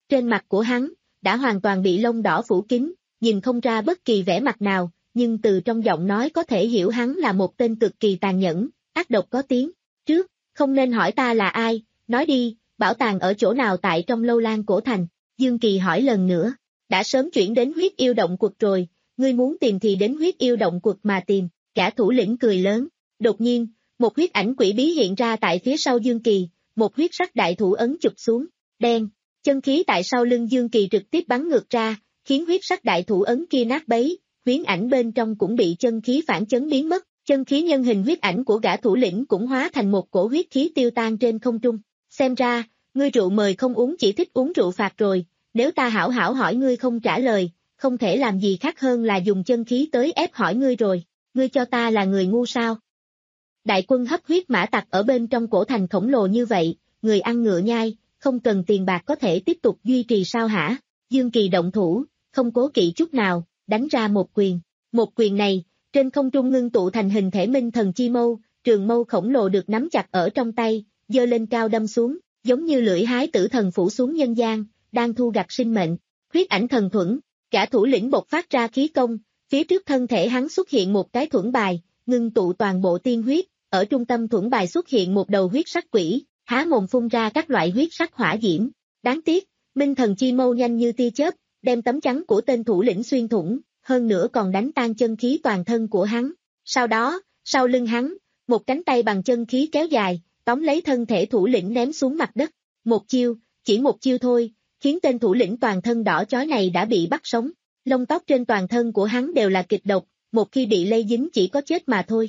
Trên mặt của hắn, đã hoàn toàn bị lông đỏ phủ kín, nhìn không ra bất kỳ vẻ mặt nào, nhưng từ trong giọng nói có thể hiểu hắn là một tên cực kỳ tàn nhẫn, ác độc có tiếng. Trước, không nên hỏi ta là ai, nói đi, bảo tàng ở chỗ nào tại trong Lâu Lan cổ thành, Dương Kỳ hỏi lần nữa. Đã sớm chuyển đến huyết yêu động quật rồi, ngươi muốn tìm thì đến huyết yêu động quật mà tìm, gã thủ lĩnh cười lớn. Đột nhiên, một huyết ảnh quỷ bí hiện ra tại phía sau Dương Kỳ, một huyết sắc đại thủ ấn chụp xuống, đen, chân khí tại sau lưng Dương Kỳ trực tiếp bắn ngược ra, khiến huyết sắc đại thủ ấn kia nát bấy, huyễn ảnh bên trong cũng bị chân khí phản chấn biến mất, chân khí nhân hình huyết ảnh của gã thủ lĩnh cũng hóa thành một cổ huyết khí tiêu tan trên không trung. Xem ra, ngươi rượu mời không uống chỉ thích uống rượu phạt rồi, nếu ta hảo hảo hỏi ngươi không trả lời, không thể làm gì khác hơn là dùng chân khí tới ép hỏi ngươi rồi, ngươi cho ta là người ngu sao? Đại quân hấp huyết mã tặc ở bên trong cổ thành khổng lồ như vậy, người ăn ngựa nhai, không cần tiền bạc có thể tiếp tục duy trì sao hả? Dương Kỳ động thủ, không cố kỵ chút nào, đánh ra một quyền. Một quyền này, trên không trung ngưng tụ thành hình thể minh thần chi mâu, trường mâu khổng lồ được nắm chặt ở trong tay, giơ lên cao đâm xuống, giống như lưỡi hái tử thần phủ xuống nhân gian, đang thu gặt sinh mệnh. Huyết ảnh thần thuẫn, cả thủ lĩnh bộc phát ra khí công, phía trước thân thể hắn xuất hiện một cái thuẫn bài, ngưng tụ toàn bộ tiên huyết, ở trung tâm thuẫn bài xuất hiện một đầu huyết sắc quỷ, há mồm phun ra các loại huyết sắc hỏa diễm. Đáng tiếc, minh thần chi mâu nhanh như tia chớp, đem tấm chắn của tên thủ lĩnh xuyên thủng, hơn nữa còn đánh tan chân khí toàn thân của hắn. Sau đó, sau lưng hắn, một cánh tay bằng chân khí kéo dài, tóm lấy thân thể thủ lĩnh ném xuống mặt đất. Một chiêu, chỉ một chiêu thôi, khiến tên thủ lĩnh toàn thân đỏ chói này đã bị bắt sống. Lông tóc trên toàn thân của hắn đều là kịch độc, một khi bị lây dính chỉ có chết mà thôi.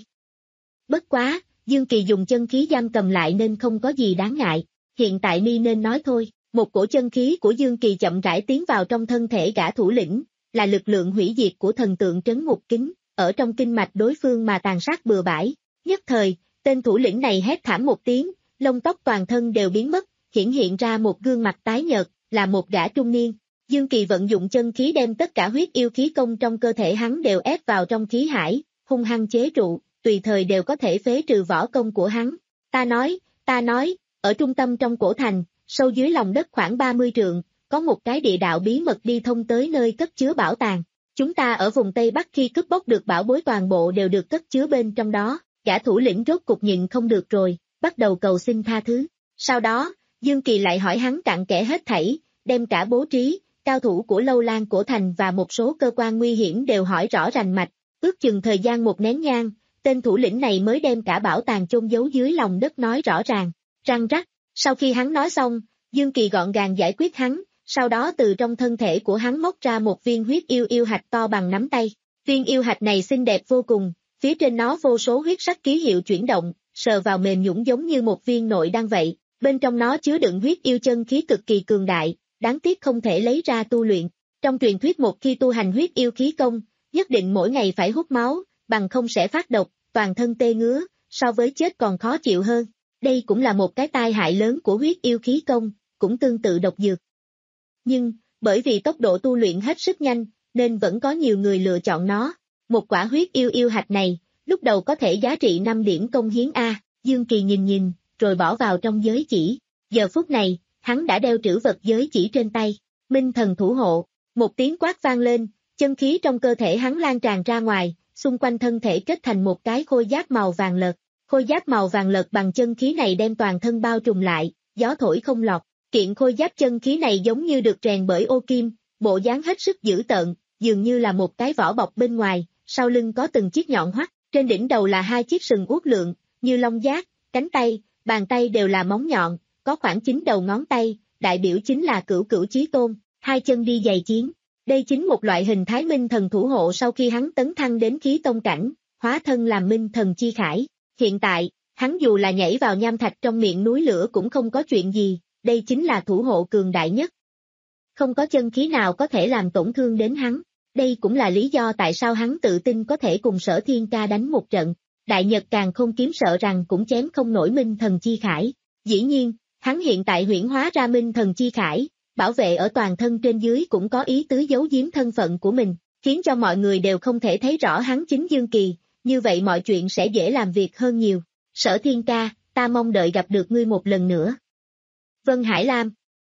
Bất quá, Dương Kỳ dùng chân khí giam cầm lại nên không có gì đáng ngại, hiện tại mi nên nói thôi. Một cổ chân khí của Dương Kỳ chậm rãi tiến vào trong thân thể gã thủ lĩnh, là lực lượng hủy diệt của thần tượng trấn ngục kính, ở trong kinh mạch đối phương mà tàn sát bừa bãi. Nhất thời, tên thủ lĩnh này hét thảm một tiếng, lông tóc toàn thân đều biến mất, hiển hiện ra một gương mặt tái nhợt, là một gã trung niên. Dương Kỳ vận dụng chân khí đem tất cả huyết yêu khí công trong cơ thể hắn đều ép vào trong khí hải, hung hăng chế trụ, tùy thời đều có thể phế trừ võ công của hắn. Ta nói, ta nói, ở trung tâm trong cổ thành, sâu dưới lòng đất khoảng ba mươi trượng, có một cái địa đạo bí mật đi thông tới nơi cất chứa bảo tàng. Chúng ta ở vùng Tây Bắc khi cướp bóc được bảo bối toàn bộ đều được cất chứa bên trong đó. Gã thủ lĩnh rốt cục nhịn không được rồi, bắt đầu cầu xin tha thứ. Sau đó, Dương Kỳ lại hỏi hắn cặn kẽ hết thảy, đem cả bố trí, cao thủ của Lâu Lan cổ thành và một số cơ quan nguy hiểm đều hỏi rõ rành mạch. Ước chừng thời gian một nén nhang, tên thủ lĩnh này mới đem cả bảo tàng chôn giấu dưới lòng đất nói rõ ràng. Răng rắc, sau khi hắn nói xong, Dương Kỳ gọn gàng giải quyết hắn, sau đó từ trong thân thể của hắn móc ra một viên huyết yêu yêu hạch to bằng nắm tay. Viên yêu hạch này xinh đẹp vô cùng, phía trên nó vô số huyết sắc ký hiệu chuyển động, sờ vào mềm nhũn giống như một viên nội đan vậy. Bên trong nó chứa đựng huyết yêu chân khí cực kỳ cường đại, đáng tiếc không thể lấy ra tu luyện. Trong truyền thuyết một khi tu hành huyết yêu khí công, nhất định mỗi ngày phải hút máu, bằng không sẽ phát độc, toàn thân tê ngứa, so với chết còn khó chịu hơn. Đây cũng là một cái tai hại lớn của huyết yêu khí công, cũng tương tự độc dược. Nhưng, bởi vì tốc độ tu luyện hết sức nhanh, nên vẫn có nhiều người lựa chọn nó. Một quả huyết yêu yêu hạch này, lúc đầu có thể giá trị năm điểm công hiến A, Dương Kỳ nhìn nhìn, rồi bỏ vào trong giới chỉ. Giờ phút này, hắn đã đeo trữ vật giới chỉ trên tay. Minh thần thủ hộ, một tiếng quát vang lên, chân khí trong cơ thể hắn lan tràn ra ngoài, xung quanh thân thể kết thành một cái khôi giáp màu vàng lợt. Khôi giáp màu vàng lợt bằng chân khí này đem toàn thân bao trùm lại, gió thổi không lọt. Kiện khôi giáp chân khí này giống như được rèn bởi ô kim, bộ dáng hết sức dữ tợn, dường như là một cái vỏ bọc bên ngoài, sau lưng có từng chiếc nhọn hoắt, trên đỉnh đầu là hai chiếc sừng uốn lượn, như long giác, cánh tay, bàn tay đều là móng nhọn, có khoảng chín đầu ngón tay, đại biểu chính là cửu cửu chí tôn, hai chân đi giày chiến. Đây chính một loại hình thái minh thần thủ hộ sau khi hắn tấn thăng đến khí tông cảnh, hóa thân làm minh thần chi khải. Hiện tại, hắn dù là nhảy vào nham thạch trong miệng núi lửa cũng không có chuyện gì, đây chính là thủ hộ cường đại nhất. Không có chân khí nào có thể làm tổn thương đến hắn, đây cũng là lý do tại sao hắn tự tin có thể cùng Sở Thiên Ca đánh một trận. Đại Nhật Càng Không Kiếm sợ rằng cũng chém không nổi minh thần chi khải. Dĩ nhiên, hắn hiện tại huyễn hóa ra minh thần chi khải, bảo vệ ở toàn thân trên dưới cũng có ý tứ giấu giếm thân phận của mình, khiến cho mọi người đều không thể thấy rõ hắn chính Dương Kỳ, như vậy mọi chuyện sẽ dễ làm việc hơn nhiều. Sở Thiên Ca, ta mong đợi gặp được ngươi một lần nữa. Vân Hải Lam.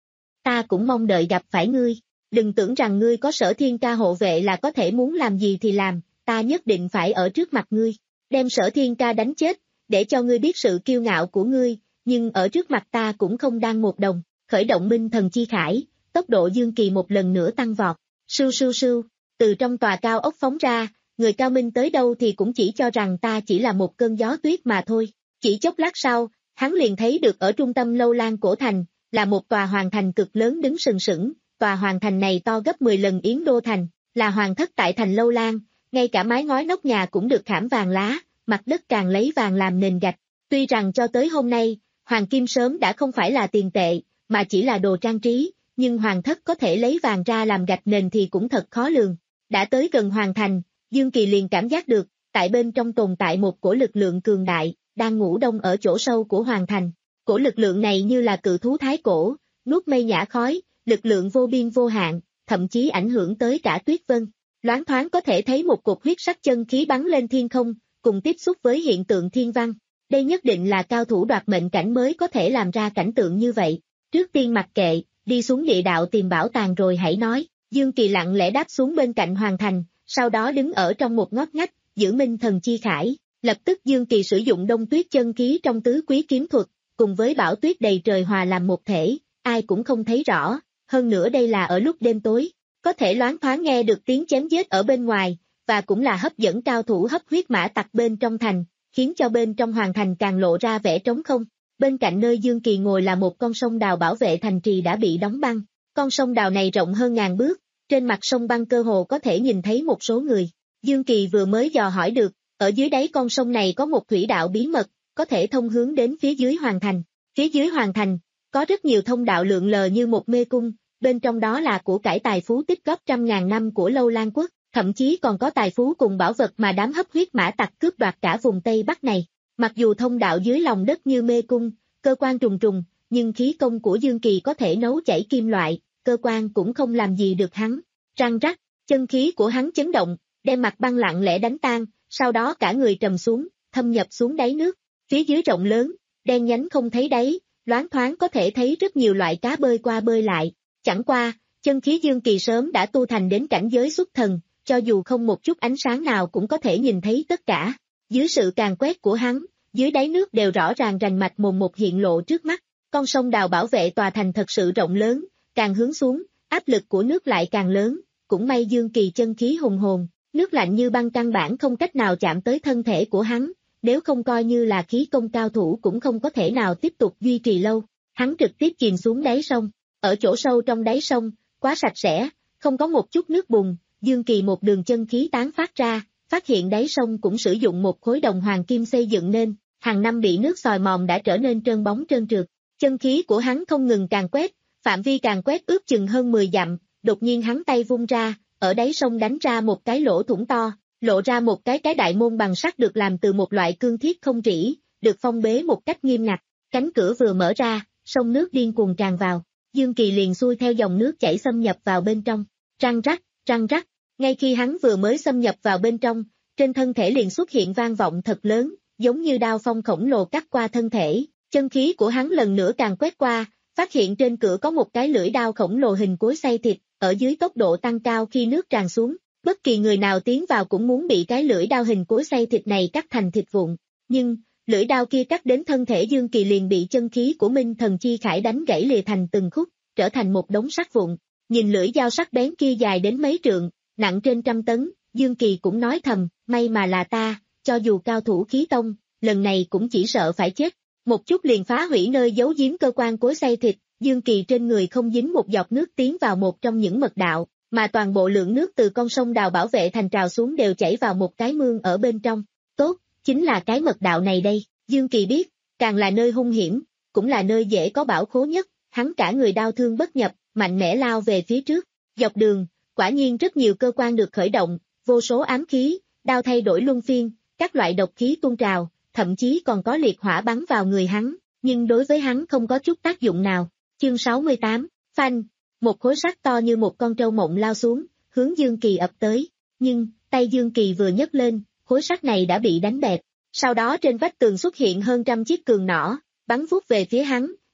ta cũng mong đợi gặp phải ngươi. Đừng tưởng rằng ngươi có Sở Thiên Ca hộ vệ là có thể muốn làm gì thì làm, ta nhất định phải ở trước mặt ngươi, đem Sở Thiên Ca đánh chết, để cho ngươi biết sự kiêu ngạo của ngươi, nhưng ở trước mặt ta cũng không đang một đồng. Khởi động Minh Thần Chi Khải, tốc độ Dương Kỳ một lần nữa tăng vọt, sưu sưu sưu, từ trong tòa cao ốc phóng ra, người cao minh tới đâu thì cũng chỉ cho rằng ta chỉ là một cơn gió tuyết mà thôi. Chỉ chốc lát sau, hắn liền thấy được ở trung tâm Lâu Lan cổ thành, là một tòa hoàng thành cực lớn đứng sừng sững, tòa hoàng thành này to gấp mười lần Yến Đô thành, là hoàng thất tại thành Lâu Lan, ngay cả mái ngói nóc nhà cũng được khảm vàng lá, mặt đất càng lấy vàng làm nền gạch. Tuy rằng cho tới hôm nay, hoàng kim sớm đã không phải là tiền tệ, mà chỉ là đồ trang trí, nhưng hoàng thất có thể lấy vàng ra làm gạch nền thì cũng thật khó lường. Đã tới gần hoàng thành, Dương Kỳ liền cảm giác được, tại bên trong tồn tại một cổ lực lượng cường đại, đang ngủ đông ở chỗ sâu của hoàng thành. Cổ lực lượng này như là cự thú thái cổ, nuốt mây nhả khói, lực lượng vô biên vô hạn, thậm chí ảnh hưởng tới cả tuyết vân. Loáng thoáng có thể thấy một cột huyết sắc chân khí bắn lên thiên không, cùng tiếp xúc với hiện tượng thiên văn. Đây nhất định là cao thủ đoạt mệnh cảnh mới có thể làm ra cảnh tượng như vậy. Trước tiên mặc kệ, đi xuống địa đạo tìm bảo tàng rồi hãy nói. Dương Kỳ lặng lẽ đáp xuống bên cạnh hoàng thành, sau đó đứng ở trong một ngóc ngách, giữ Minh Thần Chi Khải. Lập tức Dương Kỳ sử dụng đông tuyết chân khí trong tứ quý kiếm thuật, cùng với bão tuyết đầy trời hòa làm một thể, ai cũng không thấy rõ, hơn nữa đây là ở lúc đêm tối, có thể loáng thoáng nghe được tiếng chém giết ở bên ngoài, và cũng là hấp dẫn cao thủ hấp huyết mã tặc bên trong thành, khiến cho bên trong hoàng thành càng lộ ra vẻ trống không. Bên cạnh nơi Dương Kỳ ngồi là một con sông đào bảo vệ thành trì đã bị đóng băng, con sông đào này rộng hơn ngàn bước, trên mặt sông băng cơ hồ có thể nhìn thấy một số người. Dương Kỳ vừa mới dò hỏi được, ở dưới đáy con sông này có một thủy đạo bí mật, có thể thông hướng đến phía dưới hoàng thành. Phía dưới hoàng thành, có rất nhiều thông đạo lượn lờ như một mê cung, bên trong đó là của cải tài phú tích góp trăm ngàn năm của Lâu Lan quốc, thậm chí còn có tài phú cùng bảo vật mà đám hấp huyết mã tặc cướp đoạt cả vùng Tây Bắc này. Mặc dù thông đạo dưới lòng đất như mê cung, cơ quan trùng trùng, nhưng khí công của Dương Kỳ có thể nấu chảy kim loại, cơ quan cũng không làm gì được hắn. Răng rắc, chân khí của hắn chấn động, đem mặt băng lặng lẽ đánh tan, sau đó cả người trầm xuống, thâm nhập xuống đáy nước. Phía dưới rộng lớn, đen nhánh không thấy đáy, loáng thoáng có thể thấy rất nhiều loại cá bơi qua bơi lại. Chẳng qua, chân khí Dương Kỳ sớm đã tu thành đến cảnh giới xuất thần, cho dù không một chút ánh sáng nào cũng có thể nhìn thấy tất cả. Dưới sự càn quét của hắn, dưới đáy nước đều rõ ràng rành mạch mồn một hiện lộ trước mắt. Con sông đào bảo vệ tòa thành thật sự rộng lớn, càng hướng xuống, áp lực của nước lại càng lớn. Cũng may Dương Kỳ chân khí hùng hồn, nước lạnh như băng căn bản không cách nào chạm tới thân thể của hắn, nếu không coi như là khí công cao thủ cũng không có thể nào tiếp tục duy trì lâu. Hắn trực tiếp chìm xuống đáy sông, ở chỗ sâu trong đáy sông, quá sạch sẽ, không có một chút nước bùn. Dương Kỳ một đường chân khí tán phát ra, phát hiện đáy sông cũng sử dụng một khối đồng hoàng kim xây dựng nên, hàng năm bị nước sòi mòn đã trở nên trơn bóng trơn trượt. Chân khí của hắn không ngừng càng quét, phạm vi càng quét ước chừng hơn mười dặm, đột nhiên hắn tay vung ra, ở đáy sông đánh ra một cái lỗ thủng to, lộ ra một cái cái đại môn bằng sắt được làm từ một loại cương thiết không rỉ, được phong bế một cách nghiêm ngặt. Cánh cửa vừa mở ra, sông nước điên cuồng tràn vào, Dương Kỳ liền xuôi theo dòng nước chảy xâm nhập vào bên trong. Răng rắc, răng rắc, ngay khi hắn vừa mới xâm nhập vào bên trong, trên thân thể liền xuất hiện vang vọng thật lớn, giống như đao phong khổng lồ cắt qua thân thể. Chân khí của hắn lần nữa càng quét qua, phát hiện trên cửa có một cái lưỡi đao khổng lồ hình cối xay thịt, ở dưới tốc độ tăng cao khi nước tràn xuống, bất kỳ người nào tiến vào cũng muốn bị cái lưỡi đao hình cối xay thịt này cắt thành thịt vụn. Nhưng, lưỡi đao kia cắt đến thân thể Dương Kỳ liền bị chân khí của Minh Thần Chi Khải đánh gãy lìa thành từng khúc, trở thành một đống sắt vụn. Nhìn lưỡi dao sắc bén kia dài đến mấy trượng, nặng trên trăm tấn, Dương Kỳ cũng nói thầm, may mà là ta, cho dù cao thủ khí tông, lần này cũng chỉ sợ phải chết. Một chút liền phá hủy nơi giấu giếm cơ quan cối xay thịt, Dương Kỳ trên người không dính một giọt nước tiến vào một trong những mật đạo, mà toàn bộ lượng nước từ con sông đào bảo vệ thành trào xuống đều chảy vào một cái mương ở bên trong. Tốt, chính là cái mật đạo này đây, Dương Kỳ biết, càng là nơi hung hiểm, cũng là nơi dễ có bảo khố nhất, hắn cả người đau thương bất nhập, mạnh mẽ lao về phía trước. Dọc đường, quả nhiên rất nhiều cơ quan được khởi động, vô số ám khí, đao thay đổi luân phiên, các loại độc khí tuôn trào, thậm chí còn có liệt hỏa bắn vào người hắn, nhưng đối với hắn không có chút tác dụng nào. Chương sáu mươi tám, phanh, một khối sắt to như một con trâu mộng lao xuống, hướng Dương Kỳ ập tới, nhưng, tay Dương Kỳ vừa nhấc lên, khối sắt này đã bị đánh bẹp, sau đó trên vách tường xuất hiện hơn trăm chiếc cường nỏ, bắn vút về phía hắn,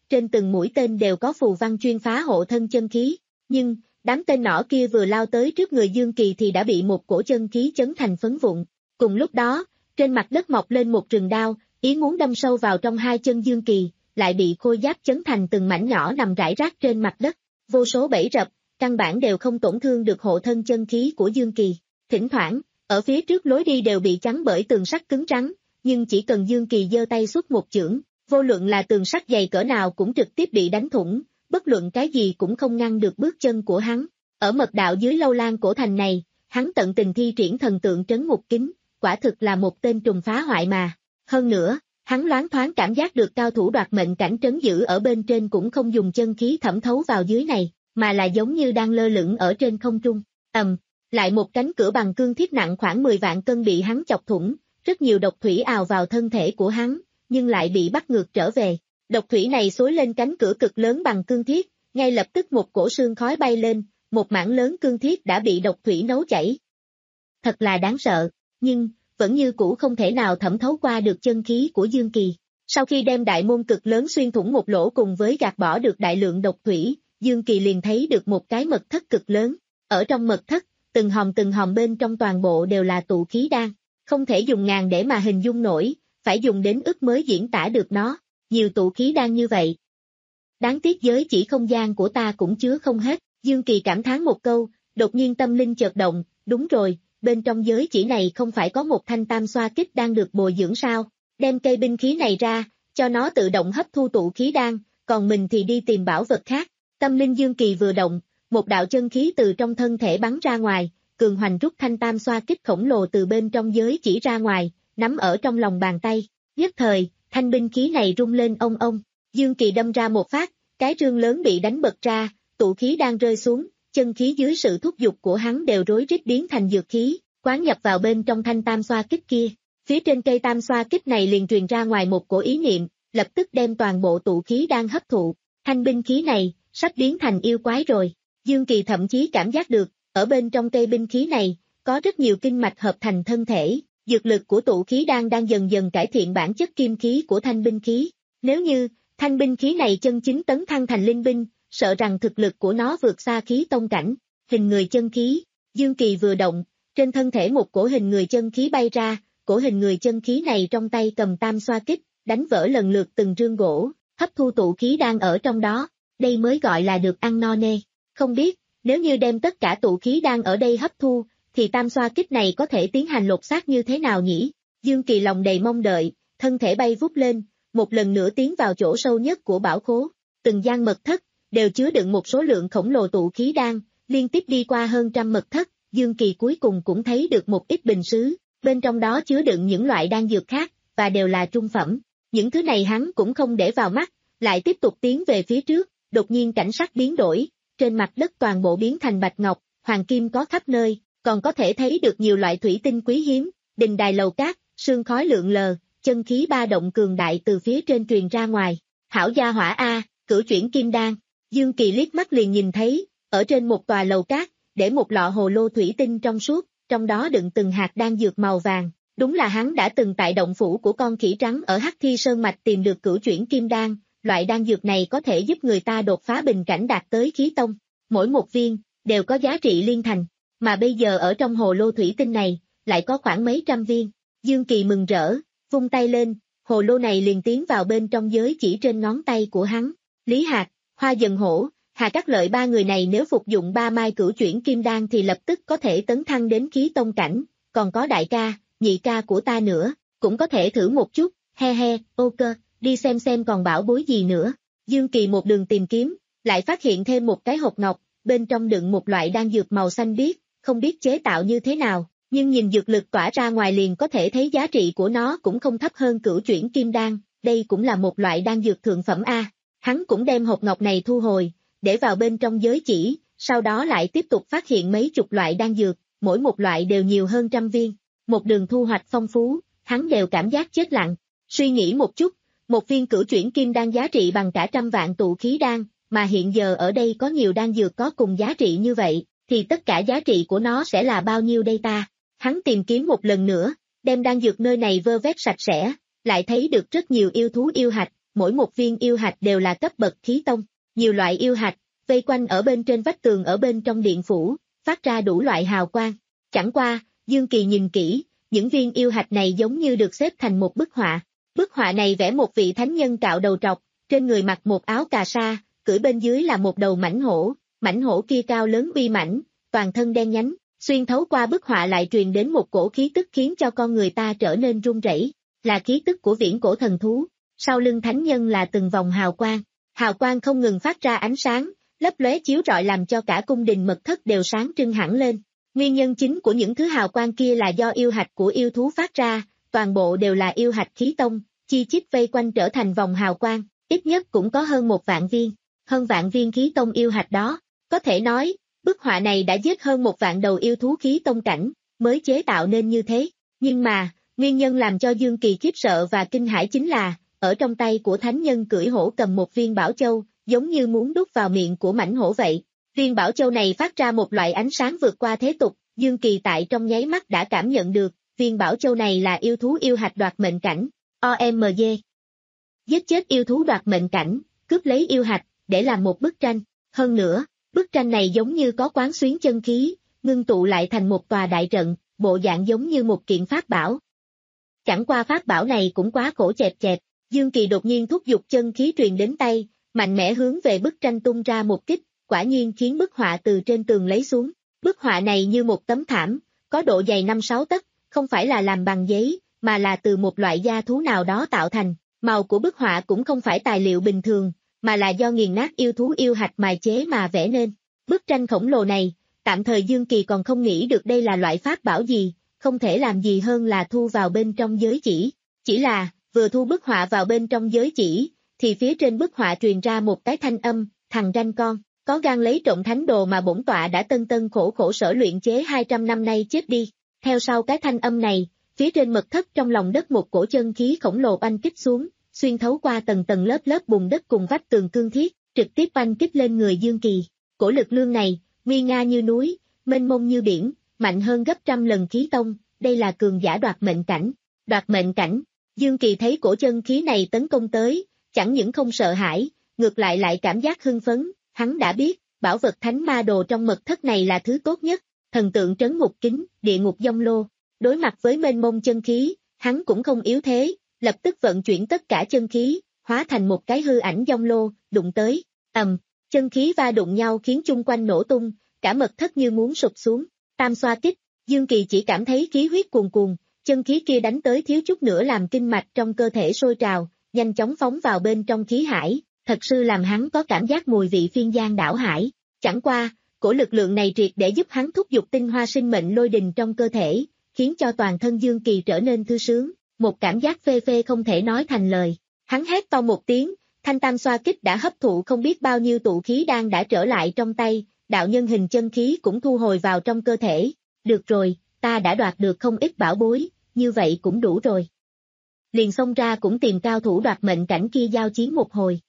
trên từng mũi tên đều có phù văn chuyên phá hộ thân chân khí, nhưng, đám tên nỏ kia vừa lao tới trước người Dương Kỳ thì đã bị một cổ chân khí chấn thành phấn vụn. Cùng lúc đó, trên mặt đất mọc lên một rừng đao, ý muốn đâm sâu vào trong hai chân Dương Kỳ, lại bị khôi giáp chấn thành từng mảnh nhỏ nằm rải rác trên mặt đất. Vô số bẫy rập, căn bản đều không tổn thương được hộ thân chân khí của Dương Kỳ. Thỉnh thoảng, ở phía trước lối đi đều bị chắn bởi tường sắt cứng rắn, nhưng chỉ cần Dương Kỳ giơ tay xuất một chưởng, vô luận là tường sắt dày cỡ nào cũng trực tiếp bị đánh thủng, bất luận cái gì cũng không ngăn được bước chân của hắn. Ở mật đạo dưới lâu lan cổ thành này, hắn tận tình thi triển thần tượng trấn ngục kính, quả thực là một tên trùng phá hoại mà. Hơn nữa, hắn loáng thoáng cảm giác được cao thủ đoạt mệnh cảnh trấn giữ ở bên trên cũng không dùng chân khí thẩm thấu vào dưới này, mà là giống như đang lơ lửng ở trên không trung. Ầm, lại một cánh cửa bằng cương thiết nặng khoảng mười vạn cân bị hắn chọc thủng, rất nhiều độc thủy ào vào thân thể của hắn, nhưng lại bị bắt ngược trở về. Độc thủy này xối lên cánh cửa cực lớn bằng cương thiết, ngay lập tức một cổ sương khói bay lên, một mảng lớn cương thiết đã bị độc thủy nấu chảy. Thật là đáng sợ, nhưng, vẫn như cũ không thể nào thẩm thấu qua được chân khí của Dương Kỳ. Sau khi đem đại môn cực lớn xuyên thủng một lỗ cùng với gạt bỏ được đại lượng độc thủy, Dương Kỳ liền thấy được một cái mật thất cực lớn. Ở trong mật thất, từng hòm từng hòm bên trong toàn bộ đều là tụ khí đan, không thể dùng ngàn để mà hình dung nổi, phải dùng đến ức mới diễn tả được nó, nhiều tụ khí đan như vậy. Đáng tiếc giới chỉ không gian của ta cũng chứa không hết, Dương Kỳ cảm thán một câu, đột nhiên tâm linh chợt động, đúng rồi, bên trong giới chỉ này không phải có một thanh tam xoa kích đang được bồi dưỡng sao, đem cây binh khí này ra, cho nó tự động hấp thu tụ khí đan, còn mình thì đi tìm bảo vật khác. Tâm linh Dương Kỳ vừa động, một đạo chân khí từ trong thân thể bắn ra ngoài, cường hoành rút thanh tam xoa kích khổng lồ từ bên trong giới chỉ ra ngoài, nắm ở trong lòng bàn tay. Nhất thời, thanh binh khí này rung lên ông ông, Dương Kỳ đâm ra một phát, cái rương lớn bị đánh bật ra, tụ khí đang rơi xuống, chân khí dưới sự thúc giục của hắn đều rối rít biến thành dược khí, quán nhập vào bên trong thanh tam xoa kích kia. Phía trên cây tam xoa kích này liền truyền ra ngoài một cổ ý niệm, lập tức đem toàn bộ tụ khí đang hấp thụ. Thanh binh khí này, sắp biến thành yêu quái rồi. Dương Kỳ thậm chí cảm giác được, ở bên trong cây binh khí này, có rất nhiều kinh mạch hợp thành thân thể, dược lực của tụ khí đan đang dần dần cải thiện bản chất kim khí của thanh binh khí. Nếu như, thanh binh khí này chân chính tấn thăng thành linh binh, sợ rằng thực lực của nó vượt xa khí tông cảnh. Hình người chân khí, Dương Kỳ vừa động, trên thân thể một cổ hình người chân khí bay ra, cổ hình người chân khí này trong tay cầm tam xoa kích, đánh vỡ lần lượt từng rương gỗ, hấp thu tụ khí đang ở trong đó, đây mới gọi là được ăn no nê. Không biết, nếu như đem tất cả tụ khí đang ở đây hấp thu, thì tam xoa kích này có thể tiến hành lột xác như thế nào nhỉ? Dương Kỳ lòng đầy mong đợi, thân thể bay vút lên, một lần nữa tiến vào chỗ sâu nhất của bảo khố. Từng gian mật thất, đều chứa đựng một số lượng khổng lồ tụ khí đan, liên tiếp đi qua hơn trăm mật thất, Dương Kỳ cuối cùng cũng thấy được một ít bình sứ, bên trong đó chứa đựng những loại đan dược khác, và đều là trung phẩm. Những thứ này hắn cũng không để vào mắt, lại tiếp tục tiến về phía trước, đột nhiên cảnh sắc biến đổi, trên mặt đất toàn bộ biến thành bạch ngọc, hoàng kim có khắp nơi, còn có thể thấy được nhiều loại thủy tinh quý hiếm, đình đài lầu cát, sương khói lượn lờ, chân khí ba động cường đại từ phía trên truyền ra ngoài. Hảo gia hỏa A, cửu chuyển kim đan. Dương Kỳ liếc mắt liền nhìn thấy, ở trên một tòa lầu cát, để một lọ hồ lô thủy tinh trong suốt, trong đó đựng từng hạt đan dược màu vàng. Đúng là hắn đã từng tại động phủ của con khỉ trắng ở Hắc Thi Sơn Mạch tìm được cửu chuyển kim đan, loại đan dược này có thể giúp người ta đột phá bình cảnh đạt tới khí tông. Mỗi một viên, đều có giá trị liên thành, mà bây giờ ở trong hồ lô thủy tinh này, lại có khoảng mấy trăm viên. Dương Kỳ mừng rỡ, vung tay lên, hồ lô này liền tiến vào bên trong giới chỉ trên ngón tay của hắn. Lý Hạc, Hoa Dần Hổ, Hà Cát Lợi ba người này nếu phục dụng ba mai cửu chuyển kim đan thì lập tức có thể tấn thăng đến khí tông cảnh, còn có đại ca, nhị ca của ta nữa, cũng có thể thử một chút, he he, ok, đi xem xem còn bảo bối gì nữa. Dương Kỳ một đường tìm kiếm, lại phát hiện thêm một cái hộp ngọc, bên trong đựng một loại đan dược màu xanh biếc, không biết chế tạo như thế nào, nhưng nhìn dược lực tỏa ra ngoài liền có thể thấy giá trị của nó cũng không thấp hơn cửu chuyển kim đan, đây cũng là một loại đan dược thượng phẩm A. Hắn cũng đem hộp ngọc này thu hồi, để vào bên trong giới chỉ, sau đó lại tiếp tục phát hiện mấy chục loại đan dược, mỗi một loại đều nhiều hơn trăm viên. Một đường thu hoạch phong phú, hắn đều cảm giác chết lặng. Suy nghĩ một chút, một viên cửu chuyển kim đan giá trị bằng cả trăm vạn tụ khí đan, mà hiện giờ ở đây có nhiều đan dược có cùng giá trị như vậy, thì tất cả giá trị của nó sẽ là bao nhiêu đây ta? Hắn tìm kiếm một lần nữa, đem đan dược nơi này vơ vét sạch sẽ, lại thấy được rất nhiều yêu thú yêu hạch, mỗi một viên yêu hạch đều là cấp bậc khí tông, nhiều loại yêu hạch, vây quanh ở bên trên vách tường ở bên trong điện phủ, phát ra đủ loại hào quang. Chẳng qua, Dương Kỳ nhìn kỹ, những viên yêu hạch này giống như được xếp thành một bức họa. Bức họa này vẽ một vị thánh nhân cạo đầu trọc, trên người mặc một áo cà sa, cưỡi bên dưới là một đầu mãnh hổ, mãnh hổ kia cao lớn uy mãnh, toàn thân đen nhánh, xuyên thấu qua bức họa lại truyền đến một cổ khí tức khiến cho con người ta trở nên run rẩy, là khí tức của viễn cổ thần thú. Sau lưng thánh nhân là từng vòng hào quang, hào quang không ngừng phát ra ánh sáng, lấp lóe chiếu rọi làm cho cả cung đình mật thất đều sáng trưng hẳn lên. Nguyên nhân chính của những thứ hào quang kia là do yêu hạch của yêu thú phát ra, toàn bộ đều là yêu hạch khí tông, chi chít vây quanh trở thành vòng hào quang, ít nhất cũng có hơn một vạn viên, hơn vạn viên khí tông yêu hạch đó. Có thể nói, bức họa này đã giết hơn một vạn đầu yêu thú khí tông cảnh, mới chế tạo nên như thế. Nhưng mà, nguyên nhân làm cho Dương Kỳ khiếp sợ và kinh hãi chính là, ở trong tay của thánh nhân cưỡi hổ cầm một viên bảo châu, giống như muốn đút vào miệng của mãnh hổ vậy. Viên bảo châu này phát ra một loại ánh sáng vượt qua thế tục, Dương Kỳ tại trong nháy mắt đã cảm nhận được, viên bảo châu này là yêu thú yêu hạch đoạt mệnh cảnh, o em giê. Giết chết yêu thú đoạt mệnh cảnh, cướp lấy yêu hạch, để làm một bức tranh. Hơn nữa, bức tranh này giống như có quán xuyến chân khí, ngưng tụ lại thành một tòa đại trận, bộ dạng giống như một kiện pháp bảo. Chẳng qua pháp bảo này cũng quá khổ chẹp chẹp, Dương Kỳ đột nhiên thúc giục chân khí truyền đến tay, mạnh mẽ hướng về bức tranh tung ra một kích, quả nhiên khiến bức họa từ trên tường lấy xuống. Bức họa này như một tấm thảm, có độ dày năm sáu tấc, không phải là làm bằng giấy, mà là từ một loại da thú nào đó tạo thành. Màu của bức họa cũng không phải tài liệu bình thường, mà là do nghiền nát yêu thú yêu hạch mài chế mà vẽ nên. Bức tranh khổng lồ này, tạm thời Dương Kỳ còn không nghĩ được đây là loại pháp bảo gì, không thể làm gì hơn là thu vào bên trong giới chỉ. Chỉ là, vừa thu bức họa vào bên trong giới chỉ, thì phía trên bức họa truyền ra một cái thanh âm, thằng ranh con, có gan lấy trộm thánh đồ mà bổn tọa đã tân tân khổ khổ sở luyện chế hai trăm năm nay chết đi. Theo sau cái thanh âm này, phía trên mật thất trong lòng đất một cổ chân khí khổng lồ oanh kích xuống, xuyên thấu qua tầng tầng lớp lớp bùn đất cùng vách tường cương thiết, trực tiếp oanh kích lên người Dương Kỳ. Cổ lực lượng này, nguy nga như núi, mênh mông như biển, mạnh hơn gấp trăm lần khí tông, đây là cường giả đoạt mệnh cảnh. Đoạt mệnh cảnh, Dương Kỳ thấy cổ chân khí này tấn công tới, chẳng những không sợ hãi, ngược lại lại cảm giác hưng phấn, hắn đã biết, bảo vật thánh ma đồ trong mật thất này là thứ tốt nhất, thần tượng trấn ngục kính, địa ngục dông lô. Đối mặt với mênh mông chân khí, hắn cũng không yếu thế, lập tức vận chuyển tất cả chân khí, hóa thành một cái hư ảnh dông lô, đụng tới, ầm, chân khí va đụng nhau khiến chung quanh nổ tung, cả mật thất như muốn sụp xuống. Tam xoa kích, Dương Kỳ chỉ cảm thấy khí huyết cuồn cuồn, chân khí kia đánh tới thiếu chút nữa làm kinh mạch trong cơ thể sôi trào, nhanh chóng phóng vào bên trong khí hải, thật sự làm hắn có cảm giác mùi vị phiên giang đảo hải. Chẳng qua, cổ lực lượng này triệt để giúp hắn thúc giục tinh hoa sinh mệnh lôi đình trong cơ thể, khiến cho toàn thân Dương Kỳ trở nên thư sướng, một cảm giác phê phê không thể nói thành lời. Hắn hét to một tiếng, thanh tam xoa kích đã hấp thụ không biết bao nhiêu tụ khí đan đã trở lại trong tay, đạo nhân hình chân khí cũng thu hồi vào trong cơ thể. Được rồi, ta đã đoạt được không ít bảo bối, như vậy cũng đủ rồi. Liền xông ra cũng tìm cao thủ đoạt mệnh cảnh kia giao chiến một hồi.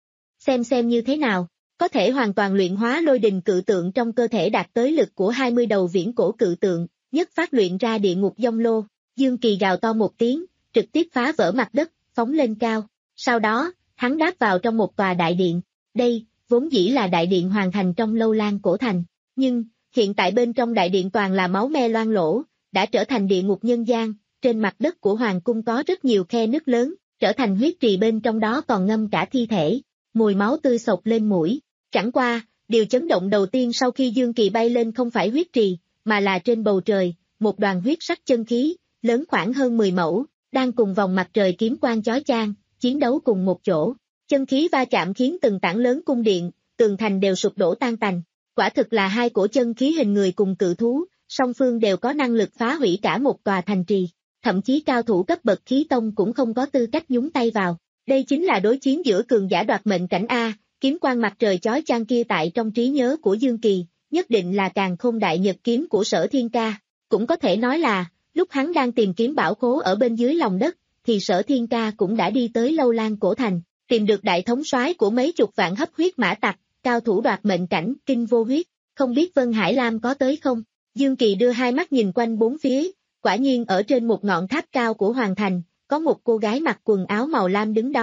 Xem xem như thế nào, có thể hoàn toàn luyện hóa lôi đình cự tượng trong cơ thể đạt tới lực của hai mươi đầu viễn cổ cự tượng, nhất phát luyện ra địa ngục dông lô. Dương Kỳ gào to một tiếng, trực tiếp phá vỡ mặt đất, phóng lên cao. Sau đó, hắn đáp vào trong một tòa đại điện. Đây, vốn dĩ là đại điện hoàn thành trong lâu lan cổ thành. Nhưng, hiện tại bên trong đại điện toàn là máu me loang lỗ, đã trở thành địa ngục nhân gian. Trên mặt đất của hoàng cung có rất nhiều khe nứt lớn, trở thành huyết trì, bên trong đó còn ngâm cả thi thể. Mùi máu tươi sộc lên mũi. Chẳng qua, điều chấn động đầu tiên sau khi Dương Kỳ bay lên không phải huyết trì, mà là trên bầu trời, một đoàn huyết sắc chân khí, lớn khoảng hơn mười mẫu, đang cùng vòng mặt trời kiếm quang chói chang, chiến đấu cùng một chỗ. Chân khí va chạm khiến từng tảng lớn cung điện, tường thành đều sụp đổ tan tành. Quả thực là hai cổ chân khí hình người cùng cự thú, song phương đều có năng lực phá hủy cả một tòa thành trì. Thậm chí cao thủ cấp bậc khí tông cũng không có tư cách nhúng tay vào. Đây chính là đối chiến giữa cường giả đoạt mệnh cảnh A, kiếm quang mặt trời chói chang kia tại trong trí nhớ của Dương Kỳ, nhất định là càn khôn đại nhật kiếm của Sở Thiên Ca. Cũng có thể nói là, lúc hắn đang tìm kiếm bảo khố ở bên dưới lòng đất, thì Sở Thiên Ca cũng đã đi tới lâu lan cổ thành, tìm được đại thống soái của mấy chục vạn hấp huyết mã tặc, cao thủ đoạt mệnh cảnh, kinh vô huyết. Không biết Vân Hải Lam có tới không? Dương Kỳ đưa hai mắt nhìn quanh bốn phía, quả nhiên ở trên một ngọn tháp cao của hoàng thành, có một cô gái mặc quần áo màu lam đứng đó.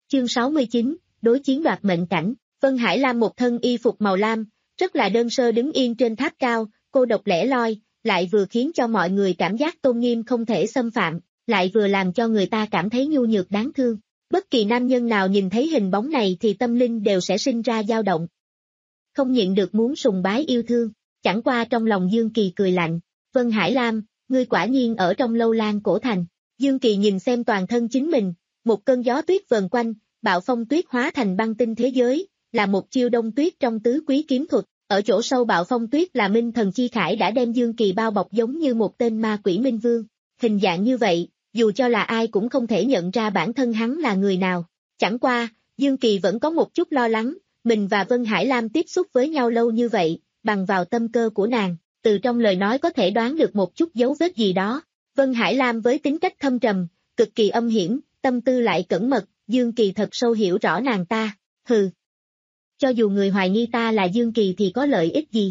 Chương sáu mươi chín, đối chiến đoạt mệnh cảnh. Vân Hải Lam một thân y phục màu lam, rất là đơn sơ đứng yên trên tháp cao, cô độc lẻ loi, lại vừa khiến cho mọi người cảm giác tôn nghiêm không thể xâm phạm, lại vừa làm cho người ta cảm thấy nhu nhược đáng thương. Bất kỳ nam nhân nào nhìn thấy hình bóng này thì tâm linh đều sẽ sinh ra dao động. Không nhịn được muốn sùng bái yêu thương, chẳng qua trong lòng Dương Kỳ cười lạnh, Vân Hải Lam, ngươi quả nhiên ở trong Lâu Lan cổ thành. Dương Kỳ nhìn xem toàn thân chính mình, một cơn gió tuyết vờn quanh, bạo phong tuyết hóa thành băng tinh thế giới, là một chiêu đông tuyết trong tứ quý kiếm thuật, ở chỗ sâu bạo phong tuyết là minh thần chi khải đã đem Dương Kỳ bao bọc giống như một tên ma quỷ minh vương, hình dạng như vậy, dù cho là ai cũng không thể nhận ra bản thân hắn là người nào. Chẳng qua, Dương Kỳ vẫn có một chút lo lắng, mình và Vân Hải Lam tiếp xúc với nhau lâu như vậy, bằng vào tâm cơ của nàng, từ trong lời nói có thể đoán được một chút dấu vết gì đó. Vân Hải Lam với tính cách thâm trầm, cực kỳ âm hiểm, tâm tư lại cẩn mật, Dương Kỳ thật sâu hiểu rõ nàng ta, hừ. Cho dù người hoài nghi ta là Dương Kỳ thì có lợi ích gì?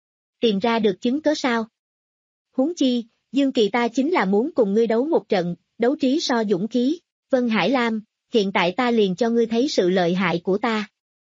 Tìm ra được chứng cớ sao? Huống chi, Dương Kỳ ta chính là muốn cùng ngươi đấu một trận, đấu trí so dũng khí. Vân Hải Lam, hiện tại ta liền cho ngươi thấy sự lợi hại của ta.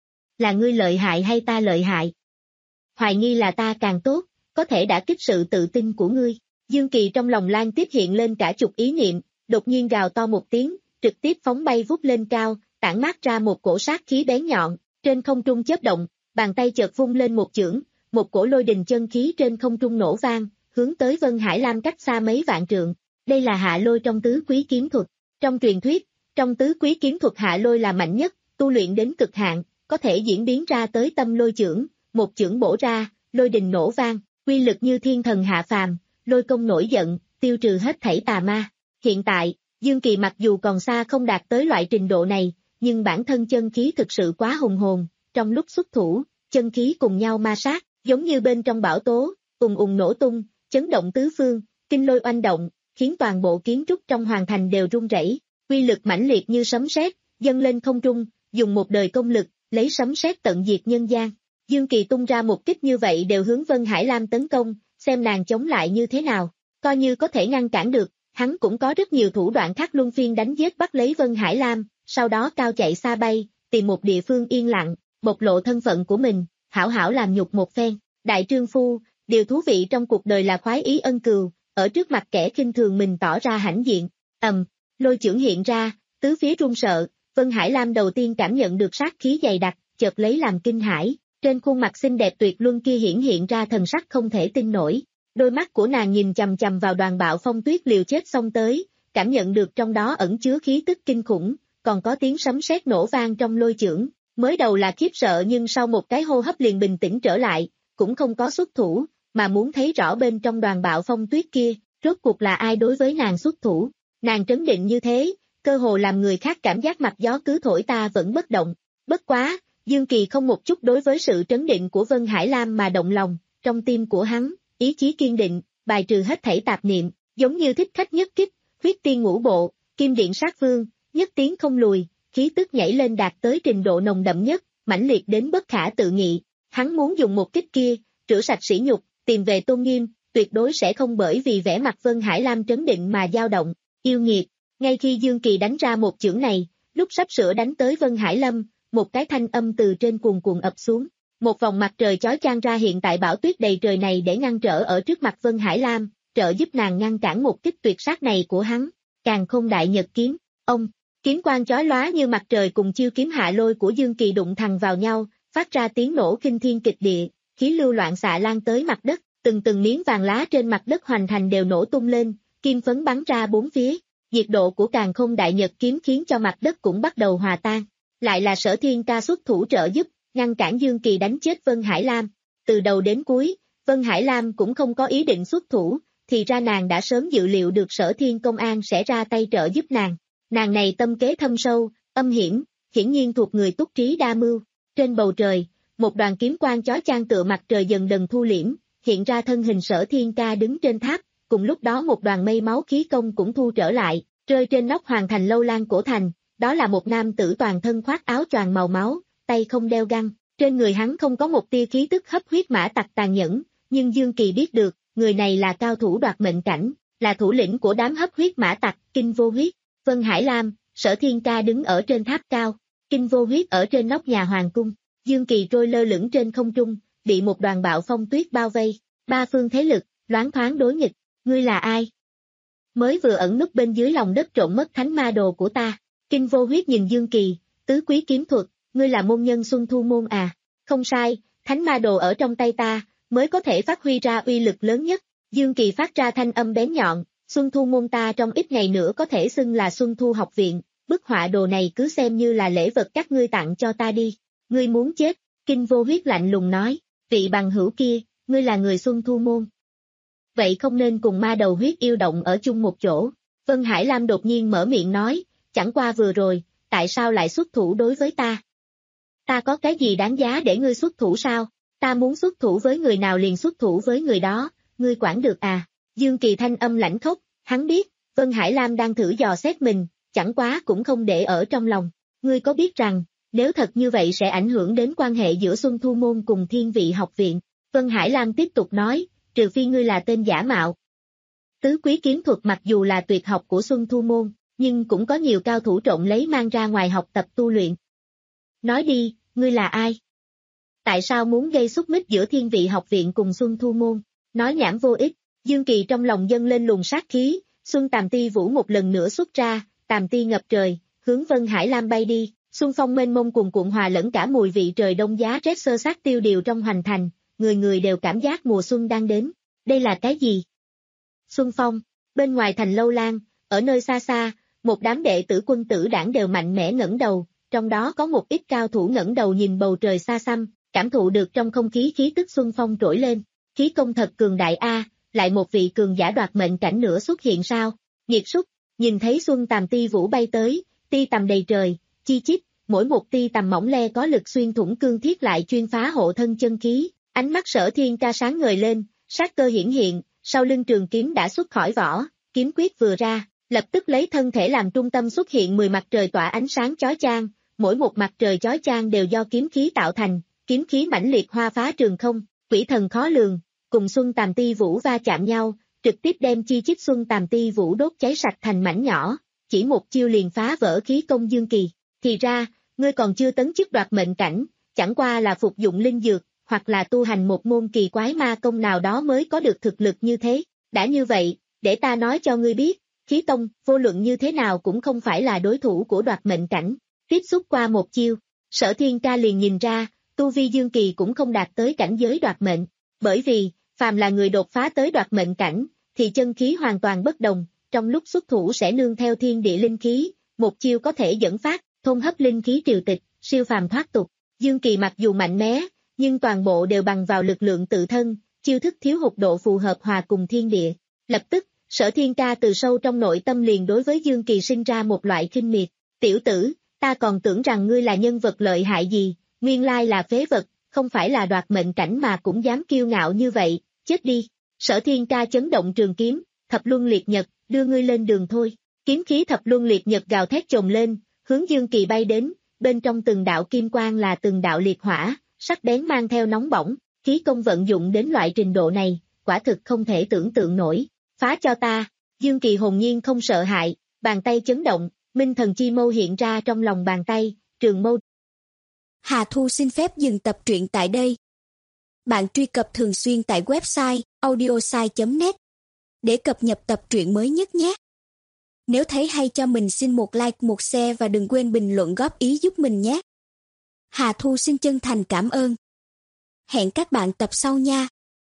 Là ngươi lợi hại hay ta lợi hại? Hoài nghi là ta càng tốt, có thể đã kích sự tự tin của ngươi. Dương Kỳ trong lòng lan tiếp hiện lên cả chục ý niệm, đột nhiên gào to một tiếng, trực tiếp phóng bay vút lên cao, tản mát ra một cổ sát khí bén nhọn, trên không trung chớp động, bàn tay chợt vung lên một chưởng, một cổ lôi đình chân khí trên không trung nổ vang, hướng tới Vân Hải Lam cách xa mấy vạn trượng. Đây là hạ lôi trong tứ quý kiếm thuật. Trong truyền thuyết, trong tứ quý kiếm thuật hạ lôi là mạnh nhất, tu luyện đến cực hạn, có thể diễn biến ra tới tâm lôi chưởng, một chưởng bổ ra, lôi đình nổ vang, quy lực như thiên thần hạ phàm, lôi công nổi giận, tiêu trừ hết thảy tà ma. Hiện tại, Dương Kỳ mặc dù còn xa không đạt tới loại trình độ này, nhưng bản thân chân khí thực sự quá hùng hồn, trong lúc xuất thủ, chân khí cùng nhau ma sát, giống như bên trong bão tố, ùng ùng nổ tung, chấn động tứ phương, kinh lôi oanh động, khiến toàn bộ kiến trúc trong hoàng thành đều rung rẩy, quy lực mãnh liệt như sấm sét, dâng lên không trung, dùng một đời công lực, lấy sấm sét tận diệt nhân gian. Dương Kỳ tung ra một kích như vậy đều hướng Vân Hải Lam tấn công, xem nàng chống lại như thế nào, coi như có thể ngăn cản được, hắn cũng có rất nhiều thủ đoạn khác luân phiên đánh giết bắt lấy Vân Hải Lam, sau đó cao chạy xa bay, tìm một địa phương yên lặng, bộc lộ thân phận của mình, hảo hảo làm nhục một phen. Đại trương phu, điều thú vị trong cuộc đời là khoái ý ân cừu, ở trước mặt kẻ khinh thường mình tỏ ra hãnh diện. Ầm, lôi chưởng hiện ra, tứ phía run sợ, Vân Hải Lam đầu tiên cảm nhận được sát khí dày đặc, chợt lấy làm kinh hãi, trên khuôn mặt xinh đẹp tuyệt luân kia hiển hiện ra thần sắc không thể tin nổi. Đôi mắt của nàng nhìn chằm chằm vào đoàn bạo phong tuyết liều chết xông tới, cảm nhận được trong đó ẩn chứa khí tức kinh khủng, còn có tiếng sấm sét nổ vang trong lôi chưởng, mới đầu là khiếp sợ nhưng sau một cái hô hấp liền bình tĩnh trở lại, cũng không có xuất thủ, mà muốn thấy rõ bên trong đoàn bạo phong tuyết kia, rốt cuộc là ai đối với nàng xuất thủ. Nàng trấn định như thế, cơ hồ làm người khác cảm giác mặt gió cứ thổi ta vẫn bất động. Bất quá, Dương Kỳ không một chút đối với sự trấn định của Vân Hải Lam mà động lòng, trong tim của hắn, ý chí kiên định, bài trừ hết thảy tạp niệm, giống như thích khách nhất kích, huyết tiên ngũ bộ, kim điện sát vương, nhất tiếng không lùi, khí tức nhảy lên đạt tới trình độ nồng đậm nhất, mãnh liệt đến bất khả tự nghị. Hắn muốn dùng một kích kia, rửa sạch sỉ nhục, tìm về tôn nghiêm, tuyệt đối sẽ không bởi vì vẻ mặt Vân Hải Lam trấn định mà dao động. Yêu nghiệt, ngay khi Dương Kỳ đánh ra một chưởng này, lúc sắp sửa đánh tới Vân Hải Lâm, một cái thanh âm từ trên cuồn cuộn ập xuống. Một vòng mặt trời chói chang ra hiện tại bão tuyết đầy trời này để ngăn trở ở trước mặt Vân Hải Lam, trợ giúp nàng ngăn cản một kích tuyệt sát này của hắn. Càn Khôn Đại Nhật Kiếm, ông, kiếm quang chói lóa như mặt trời cùng chiêu kiếm hạ lôi của Dương Kỳ đụng thẳng vào nhau, phát ra tiếng nổ kinh thiên kịch địa, khí lưu loạn xạ lan tới mặt đất, từng từng miếng vàng lá trên mặt đất hoành thành đều nổ tung lên, kim phấn bắn ra bốn phía. Nhiệt độ của Càn Khôn Đại Nhật Kiếm khiến cho mặt đất cũng bắt đầu hòa tan. Lại là Sở Thiên Ca xuất thủ trợ giúp, ngăn cản Dương Kỳ đánh chết Vân Hải Lam. Từ đầu đến cuối, Vân Hải Lam cũng không có ý định xuất thủ, thì ra nàng đã sớm dự liệu được Sở Thiên Công An sẽ ra tay trợ giúp nàng. Nàng này tâm kế thâm sâu, âm hiểm, hiển nhiên thuộc người túc trí đa mưu. Trên bầu trời, một đoàn kiếm quang chói chang tựa mặt trời dần dần thu liễm, hiện ra thân hình Sở Thiên Ca đứng trên tháp, cùng lúc đó một đoàn mây máu khí công cũng thu trở lại, rơi trên nóc hoàng thành Lâu Lan cổ thành. Đó là một nam tử toàn thân khoác áo choàng màu máu, tay không đeo găng, trên người hắn không có một tia khí tức hấp huyết mã tặc tàn nhẫn, nhưng Dương Kỳ biết được, người này là cao thủ đoạt mệnh cảnh, là thủ lĩnh của đám hấp huyết mã tặc, Kinh Vô Huyết. Vân Hải Lam, Sở Thiên Ca đứng ở trên tháp cao, Kinh Vô Huyết ở trên nóc nhà hoàng cung, Dương Kỳ trôi lơ lửng trên không trung, bị một đoàn bạo phong tuyết bao vây, ba phương thế lực, loáng thoáng đối nghịch, ngươi là ai? Mới vừa ẩn núp bên dưới lòng đất trộm mất thánh ma đồ của ta. Kinh Vô Huyết nhìn Dương Kỳ, tứ quý kiếm thuật, ngươi là môn nhân Xuân Thu môn à? Không sai, thánh ma đồ ở trong tay ta, mới có thể phát huy ra uy lực lớn nhất. Dương Kỳ phát ra thanh âm bén nhọn, Xuân Thu môn ta trong ít ngày nữa có thể xưng là Xuân Thu học viện, bức họa đồ này cứ xem như là lễ vật các ngươi tặng cho ta đi. Ngươi muốn chết, Kinh Vô Huyết lạnh lùng nói, vị bằng hữu kia, ngươi là người Xuân Thu môn. Vậy không nên cùng ma đầu huyết yêu động ở chung một chỗ. Vân Hải Lam đột nhiên mở miệng nói, chẳng qua vừa rồi, tại sao lại xuất thủ đối với ta? Ta có cái gì đáng giá để ngươi xuất thủ sao? Ta muốn xuất thủ với người nào liền xuất thủ với người đó, ngươi quản được à? Dương Kỳ thanh âm lãnh khốc, hắn biết, Vân Hải Lam đang thử dò xét mình, chẳng quá cũng không để ở trong lòng. Ngươi có biết rằng, nếu thật như vậy sẽ ảnh hưởng đến quan hệ giữa Xuân Thu môn cùng Thiên Vị học viện. Vân Hải Lam tiếp tục nói, trừ phi ngươi là tên giả mạo. Tứ quý kiếm thuật mặc dù là tuyệt học của Xuân Thu môn, nhưng cũng có nhiều cao thủ trộn lấy mang ra ngoài học tập tu luyện. Nói đi, ngươi là ai? Tại sao muốn gây xúc mích giữa Thiên Vị học viện cùng Xuân Thu môn? Nói nhảm vô ích, Dương Kỳ trong lòng dâng lên luồng sát khí, Xuân Tàm Ti Vũ một lần nữa xuất ra, Tàm Ti ngập trời, hướng Vân Hải Lam bay đi, xuân phong mênh mông cùng cuộn hòa lẫn cả mùi vị trời đông giá rét sơ sát tiêu điều trong hoành thành, người người đều cảm giác mùa xuân đang đến. Đây là cái gì? Xuân phong, bên ngoài thành Lâu Lan, ở nơi xa xa, một đám đệ tử quân tử đảng đều mạnh mẽ ngẩng đầu, trong đó có một ít cao thủ ngẩng đầu nhìn bầu trời xa xăm, cảm thụ được trong không khí khí tức xuân phong trỗi lên. Khí công thật cường đại a, lại một vị cường giả đoạt mệnh cảnh nữa xuất hiện sao? Nghiệt súc, nhìn thấy Xuân Tàm Ti Vũ bay tới, ti tầm đầy trời, chi chít, mỗi một ti tầm mỏng le có lực xuyên thủng cương thiết lại chuyên phá hộ thân chân khí. Ánh mắt Sở Thiên Ca sáng ngời lên, sát cơ hiển hiện, sau lưng trường kiếm đã xuất khỏi vỏ, kiếm quyết vừa ra, lập tức lấy thân thể làm trung tâm xuất hiện mười mặt trời tỏa ánh sáng chói chang, mỗi một mặt trời chói chang đều do kiếm khí tạo thành, kiếm khí mãnh liệt hoa phá trường không, quỷ thần khó lường, cùng Xuân Tàm Ti Vũ va chạm nhau, trực tiếp đem chi chít Xuân Tàm Ti Vũ đốt cháy sạch thành mảnh nhỏ, chỉ một chiêu liền phá vỡ khí công Dương Kỳ. Thì ra, ngươi còn chưa tấn chức đoạt mệnh cảnh, chẳng qua là phục dụng linh dược, hoặc là tu hành một môn kỳ quái ma công nào đó mới có được thực lực như thế. Đã như vậy, để ta nói cho ngươi biết, khí tông, vô luận như thế nào cũng không phải là đối thủ của đoạt mệnh cảnh. Tiếp xúc qua một chiêu, Sở Thiên Ca liền nhìn ra, tu vi Dương Kỳ cũng không đạt tới cảnh giới đoạt mệnh. Bởi vì, phàm là người đột phá tới đoạt mệnh cảnh, thì chân khí hoàn toàn bất đồng, trong lúc xuất thủ sẽ nương theo thiên địa linh khí, một chiêu có thể dẫn phát, thôn hấp linh khí triều tịch, siêu phàm thoát tục. Dương Kỳ mặc dù mạnh mẽ, nhưng toàn bộ đều bằng vào lực lượng tự thân, chiêu thức thiếu hụt độ phù hợp hòa cùng thiên địa. Lập tức, Sở Thiên Ca từ sâu trong nội tâm liền đối với Dương Kỳ sinh ra một loại khinh miệt. Tiểu tử, ta còn tưởng rằng ngươi là nhân vật lợi hại gì, nguyên lai là phế vật, không phải là đoạt mệnh cảnh mà cũng dám kiêu ngạo như vậy, chết đi. Sở Thiên Ca chấn động trường kiếm, thập luân liệt nhật, đưa ngươi lên đường thôi. Kiếm khí thập luân liệt nhật gào thét chồng lên, hướng Dương Kỳ bay đến, bên trong từng đạo kim quang là từng đạo liệt hỏa, sắc bén mang theo nóng bỏng, khí công vận dụng đến loại trình độ này, quả thực không thể tưởng tượng nổi. Phá cho ta. Dương Kỳ hồn nhiên không sợ hãi, bàn tay chấn động, minh thần chi mâu hiện ra trong lòng bàn tay, trường mâu. Hà Thu xin phép dừng tập truyện tại đây. Bạn truy cập thường xuyên tại website audiosai chấm net để cập nhật tập truyện mới nhất nhé. Nếu thấy hay cho mình xin một like, một share và đừng quên bình luận góp ý giúp mình nhé. Hà Thu xin chân thành cảm ơn. Hẹn các bạn tập sau nha.